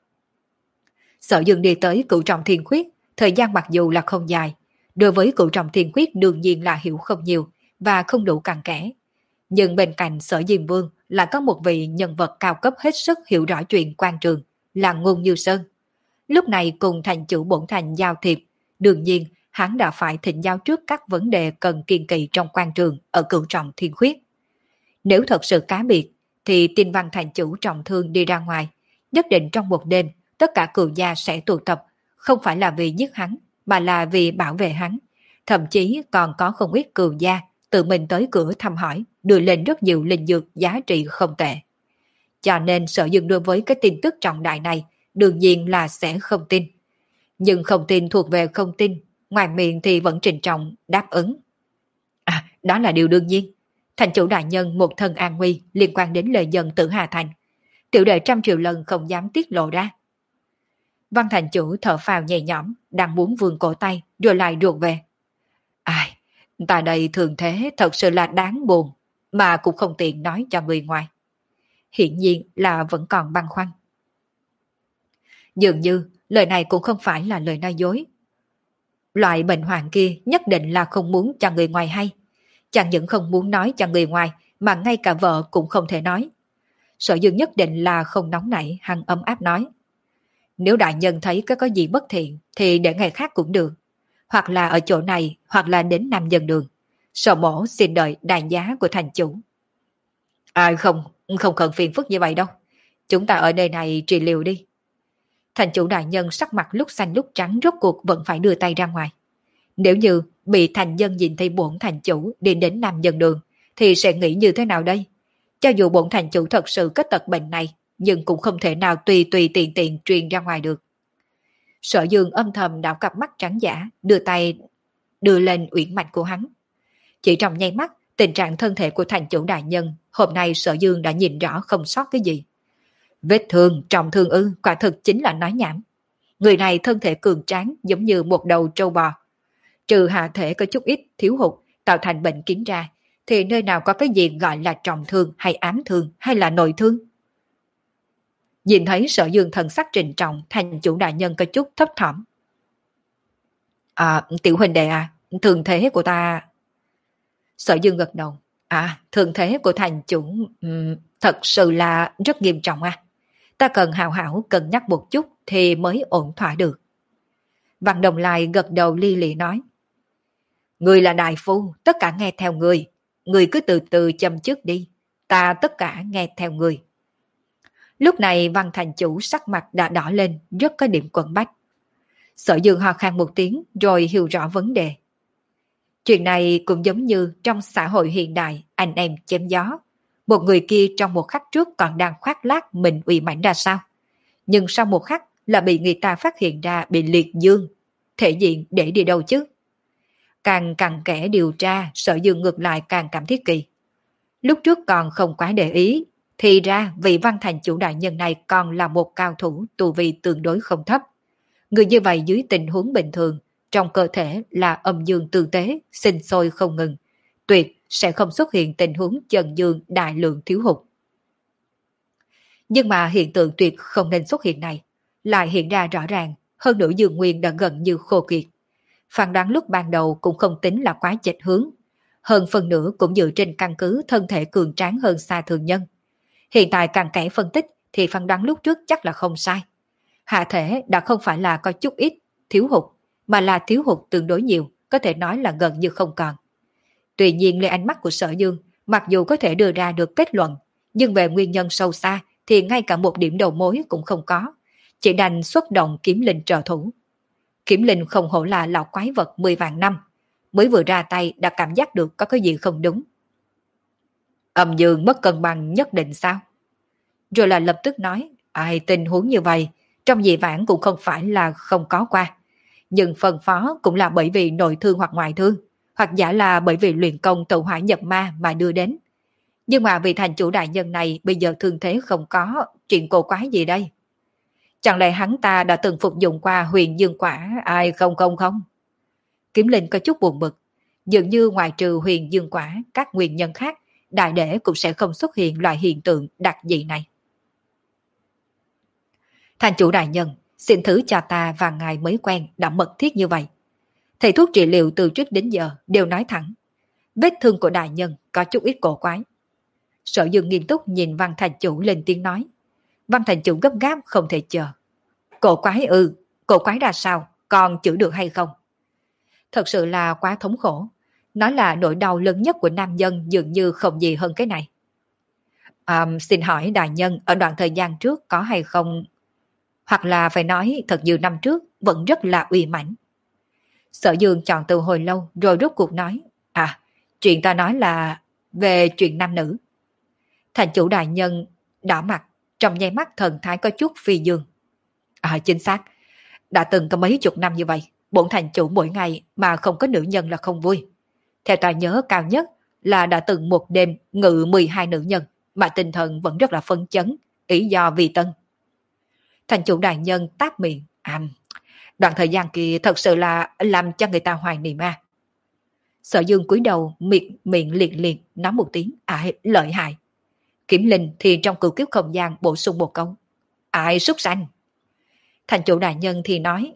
Sở Dương đi tới Cửu Trọng Thiên Khuyết, thời gian mặc dù là không dài, đối với Cửu Trọng Thiên Khuyết đương nhiên là hiểu không nhiều và không đủ cặn kẽ. Nhưng bên cạnh Sở Diêm Vương là có một vị nhân vật cao cấp hết sức hiểu rõ chuyện quan trường, là Ngôn Như Sơn. Lúc này cùng thành chủ bổn thành giao thiệp, đương nhiên hắn đã phải thỉnh giáo trước các vấn đề cần kiên kỳ trong quan trường ở Cửu Trọng Thiên Khuyết. Nếu thật sự cá biệt, thì tin văn thành chủ trọng thương đi ra ngoài, nhất định trong một đêm tất cả cừu gia sẽ tụ tập, không phải là vì giết hắn, mà là vì bảo vệ hắn. Thậm chí còn có không ít cừu gia tự mình tới cửa thăm hỏi, đưa lên rất nhiều linh dược giá trị không tệ. Cho nên Sở Dương đối với cái tin tức trọng đại này đương nhiên là sẽ không tin. Nhưng không tin thuộc về không tin, ngoài miệng thì vẫn trịnh trọng đáp ứng. À, đó là điều đương nhiên. Thành chủ đại nhân một thân an nguy liên quan đến lời dân Tử Hà Thành. Tiểu đệ trăm triệu lần không dám tiết lộ ra. Văn thành chủ thở phào nhẹ nhõm, đang muốn vươn cổ tay rồi lại ruột về. Ai, tại đây thường thế thật sự là đáng buồn, mà cũng không tiện nói cho người ngoài. Hiển nhiên là vẫn còn băn khoăn. Dường như lời này cũng không phải là lời nói dối. Loại bệnh hoạn kia nhất định là không muốn cho người ngoài hay. Chẳng những không muốn nói cho người ngoài, mà ngay cả vợ cũng không thể nói. Sở Dương nhất định là không nóng nảy, hằng ấm áp nói. Nếu đại nhân thấy có có gì bất thiện, thì để ngày khác cũng được. Hoặc là ở chỗ này, hoặc là đến Nam Dân Đường. Sở mổ xin đợi đại giá của thành chủ. À không, không cần phiền phức như vậy đâu. Chúng ta ở nơi này trị liệu đi. Thành chủ đại nhân sắc mặt lúc xanh lúc trắng, rốt cuộc vẫn phải đưa tay ra ngoài. Nếu như bị thành dân nhìn thấy bổn thành chủ đi đến Nam Dân Đường, thì sẽ nghĩ như thế nào đây? Cho dù bổn thành chủ thật sự có tật bệnh này, nhưng cũng không thể nào tùy tùy tiện tiện truyền ra ngoài được. Sở Dương âm thầm đảo cặp mắt trắng giả, đưa tay đưa lên uyển mạch của hắn. Chỉ trong nháy mắt, tình trạng thân thể của thành chủ đại nhân hôm nay Sở Dương đã nhìn rõ không sót cái gì. Vết thương, trọng thương ư, quả thực chính là nói nhảm. Người này thân thể cường tráng giống như một đầu trâu bò. Trừ hạ thể có chút ít thiếu hụt tạo thành bệnh kín ra, thì nơi nào có cái gì gọi là trọng thương hay ám thương hay là nội thương. Nhìn thấy Sở Dương thần sắc trịnh trọng, thành chủ đại nhân có chút thấp thỏm. À, tiểu huynh đệ à, thường thế của ta... Sở Dương gật đầu. À, thường thế của thành chủ um, thật sự là rất nghiêm trọng à. Ta cần hào hảo cân nhắc một chút thì mới ổn thỏa được. Văn Đồng Lai gật đầu li lị nói. Người là đại phu, tất cả nghe theo người. Người cứ từ từ châm trước đi. Ta tất cả nghe theo người. Lúc này Văn thành chủ sắc mặt đã đỏ lên, rất có điểm quẩn bách. Sở Dương ho khan một tiếng rồi hiểu rõ vấn đề. Chuyện này cũng giống như trong xã hội hiện đại anh em chém gió. Một người kia trong một khắc trước còn đang khoác lác mình uy mãnh ra sao, nhưng sau một khắc là bị người ta phát hiện ra bị liệt dương, thể diện để đi đâu chứ? Càng cặn kẽ điều tra, Sở Dương ngược lại càng cảm thấy kỳ. Lúc trước còn không quá để ý, thì ra vị Văn thành chủ đại nhân này còn là một cao thủ tu vi tương đối không thấp. Người như vậy dưới tình huống bình thường, trong cơ thể là âm dương tương tế, sinh sôi không ngừng, tuyệt sẽ không xuất hiện tình huống chân dương đại lượng thiếu hụt. Nhưng mà hiện tượng tuyệt không nên xuất hiện này, lại hiện ra rõ ràng, hơn nữa dương nguyên đã gần như khô kiệt. Phán đoán lúc ban đầu cũng không tính là quá chệch hướng, hơn phần nữa cũng dựa trên căn cứ thân thể cường tráng hơn xa thường nhân. Hiện tại càng kẻ phân tích thì phán đoán lúc trước chắc là không sai. Hạ thể đã không phải là có chút ít, thiếu hụt, mà là thiếu hụt tương đối nhiều, có thể nói là gần như không còn. Tuy nhiên lấy ánh mắt của Sở Dương, mặc dù có thể đưa ra được kết luận, nhưng về nguyên nhân sâu xa thì ngay cả một điểm đầu mối cũng không có, chỉ đành xuất động kiếm linh trợ thủ. Kiếm linh không hổ là lão quái vật mười vạn năm, mới vừa ra tay đã cảm giác được có cái gì không đúng. Âm dương mất cân bằng nhất định sao? Rồi là lập tức nói, ai tình huống như vậy, trong dị vãng cũng không phải là không có qua. Nhưng phần phó cũng là bởi vì nội thương hoặc ngoại thương, hoặc giả là bởi vì luyện công tụ hỏa nhập ma mà đưa đến. Nhưng mà vị thành chủ đại nhân này bây giờ thương thế không có, chuyện cổ quái gì đây? Chẳng lẽ hắn ta đã từng phục dụng qua huyền dương quả, ai không không không? Kiếm linh có chút buồn bực, dường như ngoài trừ huyền dương quả, các nguyên nhân khác, đại để cũng sẽ không xuất hiện loại hiện tượng đặc dị này. Thành chủ đại nhân, xin thứ cho ta và ngài mới quen đã mật thiết như vậy. Thầy thuốc trị liệu từ trước đến giờ đều nói thẳng, vết thương của đại nhân có chút ít cổ quái. Sở Dương nghiêm túc nhìn Văn thành chủ lên tiếng nói. Văn thành chủ gấp gáp không thể chờ. Cổ quái ư, cổ quái ra sao, còn chữa được hay không? Thật sự là quá thống khổ. Nó là nỗi đau lớn nhất của nam nhân, dường như không gì hơn cái này. À, xin hỏi đại nhân ở đoạn thời gian trước có hay không, hoặc là phải nói thật như năm trước vẫn rất là uy mãnh. Sở Dương chọn từ hồi lâu rồi rốt cuộc nói, à, chuyện ta nói là về chuyện nam nữ. Thành chủ đại nhân đỏ mặt, trong nháy mắt thần thái có chút phi dương. À, chính xác, đã từng có mấy chục năm như vậy, bổn thành chủ mỗi ngày mà không có nữ nhân là không vui. Theo ta nhớ cao nhất là đã từng một đêm ngự mười hai nữ nhân, mà tinh thần vẫn rất là phấn chấn, ý do vì tân. Thành chủ đại nhân táp miệng, à, đoạn thời gian kia thật sự là làm cho người ta hoài niệm à. Sở Dương cúi đầu miệng miệng liệt liệt nói một tiếng, ai lợi hại. Kiểm linh thì trong cửu kiếp không gian bổ sung một câu, ai súc sanh. Thành chủ đại nhân thì nói,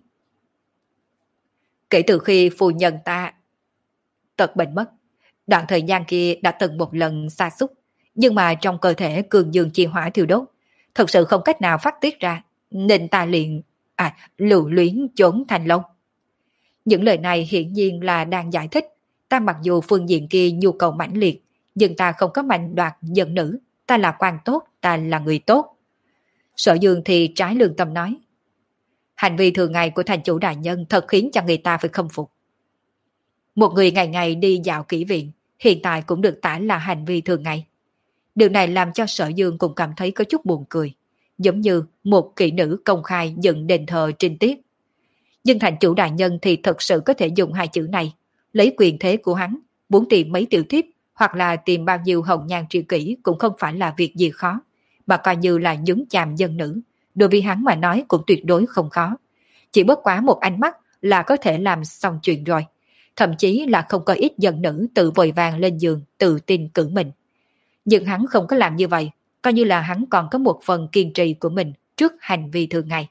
kể từ khi phu nhân ta tật bệnh mất, đoạn thời gian kia đã từng một lần sa sút, nhưng mà trong cơ thể cường dương chi hỏa thiêu đốt, thật sự không cách nào phát tiết ra, nên ta liền à, lưu luyến trốn thành lâu. Những lời này hiển nhiên là đang giải thích, ta mặc dù phương diện kia nhu cầu mãnh liệt, nhưng ta không có mạnh đoạt dân nữ, ta là quan tốt, ta là người tốt. Sở Dương thì trái lương tâm nói, hành vi thường ngày của thành chủ đại nhân thật khiến cho người ta phải khâm phục. Một người ngày ngày đi dạo kỹ viện, hiện tại cũng được tả là hành vi thường ngày. Điều này làm cho Sở Dương cũng cảm thấy có chút buồn cười, giống như một kỹ nữ công khai dựng đền thờ trinh tiết. Nhưng thành chủ đại nhân thì thật sự có thể dùng hai chữ này, lấy quyền thế của hắn, muốn tìm mấy tiểu thiếp hoặc là tìm bao nhiêu hồng nhan tri kỷ cũng không phải là việc gì khó, mà coi như là nhúng chàm dân nữ, đối với hắn mà nói cũng tuyệt đối không khó. Chỉ bất quá một ánh mắt là có thể làm xong chuyện rồi, thậm chí là không có ít dân nữ tự vội vàng lên giường tự tin cử mình. Nhưng hắn không có làm như vậy, coi như là hắn còn có một phần kiên trì của mình trước hành vi thường ngày.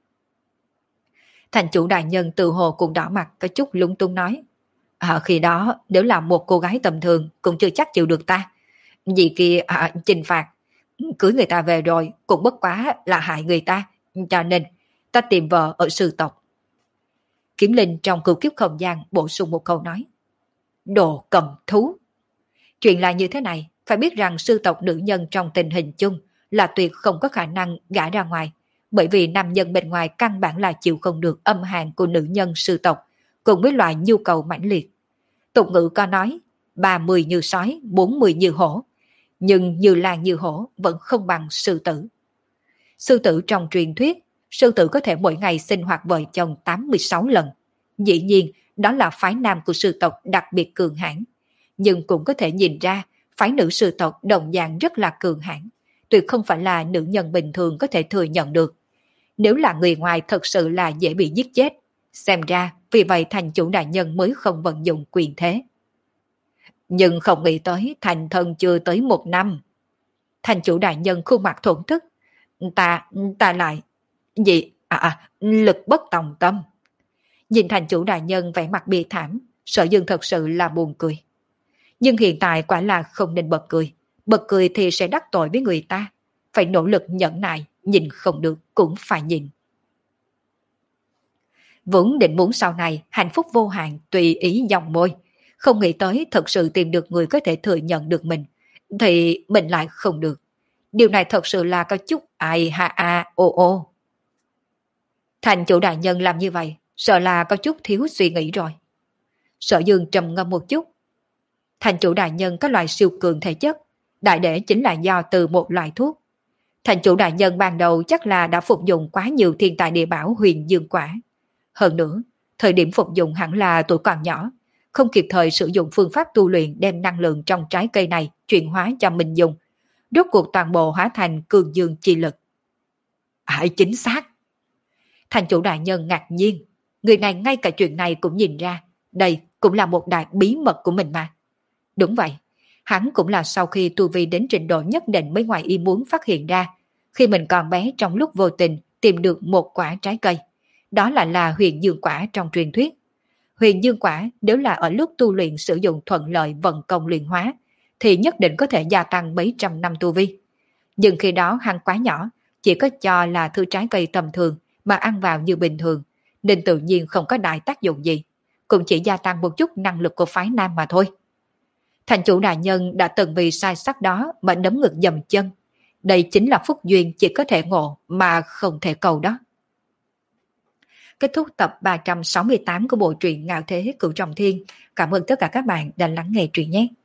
Thành chủ đại nhân tự hồ cũng đỏ mặt có chút lúng túng nói, à, khi đó nếu là một cô gái tầm thường cũng chưa chắc chịu được ta. Vì kia à, trừng phạt, cưới người ta về rồi cũng bất quá là hại người ta, cho nên ta tìm vợ ở sư tộc. Kiếm linh trong cửu kiếp không gian bổ sung một câu nói, đồ cầm thú. Chuyện là như thế này, phải biết rằng sư tộc nữ nhân trong tình hình chung là tuyệt không có khả năng gả ra ngoài, bởi vì nam nhân bên ngoài căn bản là chịu không được âm hàn của nữ nhân sư tộc, cùng với loại nhu cầu mãnh liệt. Tục ngữ có nói, ba mươi như sói, bốn mươi như hổ. nhưng như lang như hổ vẫn không bằng sư tử. Sư tử trong truyền thuyết, sư tử có thể mỗi ngày sinh hoạt vợ chồng tám mươi sáu lần. Dĩ nhiên, đó là phái nam của sư tộc đặc biệt cường hãn. Nhưng cũng có thể nhìn ra, phái nữ sư tộc đồng dạng rất là cường hãn. Tuyệt không phải là nữ nhân bình thường có thể thừa nhận được. Nếu là người ngoài thật sự là dễ bị giết chết. Xem ra, vì vậy thành chủ đại nhân mới không vận dụng quyền thế. Nhưng không nghĩ tới thành thân chưa tới một năm. Thành chủ đại nhân khuôn mặt thổn thức. Ta, ta lại... Gì? À, à, lực bất tòng tâm. Nhìn thành chủ đại nhân vẻ mặt bi thảm, Sở Dương thật sự là buồn cười. Nhưng hiện tại quả là không nên bật cười. Bật cười thì sẽ đắc tội với người ta. Phải nỗ lực nhẫn nại, nhìn không được cũng phải nhìn. Vốn định muốn sau này hạnh phúc vô hạn tùy ý dòng môi. Không nghĩ tới thật sự tìm được người có thể thừa nhận được mình. Thì mình lại không được. Điều này thật sự là có chút ai ha a ô ô. Thành chủ đại nhân làm như vậy, sợ là có chút thiếu suy nghĩ rồi. Sở Dương trầm ngâm một chút. Thành chủ đại nhân có loại siêu cường thể chất, đại để chính là do từ một loại thuốc. Thành chủ đại nhân ban đầu chắc là đã phục dụng quá nhiều thiên tài địa bảo huyền dương quả. Hơn nữa, thời điểm phục dụng hẳn là tuổi còn nhỏ, không kịp thời sử dụng phương pháp tu luyện đem năng lượng trong trái cây này chuyển hóa cho mình dùng. Rốt cuộc toàn bộ hóa thành cường dương chi lực. Hãy chính xác. Thành chủ đại nhân ngạc nhiên, người này ngay cả chuyện này cũng nhìn ra, đây cũng là một đại bí mật của mình mà. Đúng vậy, hắn cũng là sau khi tu vi đến trình độ nhất định mới ngoài ý muốn phát hiện ra, khi mình còn bé trong lúc vô tình tìm được một quả trái cây. Đó là là huyền dương quả trong truyền thuyết. Huyền dương quả nếu là ở lúc tu luyện sử dụng thuận lợi vận công luyện hóa, thì nhất định có thể gia tăng mấy trăm năm tu vi. Nhưng khi đó hắn quá nhỏ, chỉ có cho là thứ trái cây tầm thường mà ăn vào như bình thường, nên tự nhiên không có đại tác dụng gì, cũng chỉ gia tăng một chút năng lực của phái nam mà thôi. Thành chủ đại nhân đã từng vì sai sắc đó mà đấm ngực dầm chân. Đây chính là phúc duyên chỉ có thể ngộ mà không thể cầu đó. Kết thúc tập ba trăm sáu mươi tám của bộ truyện Ngạo Thế Cửu Trọng Thiên. Cảm ơn tất cả các bạn đã lắng nghe truyện nhé.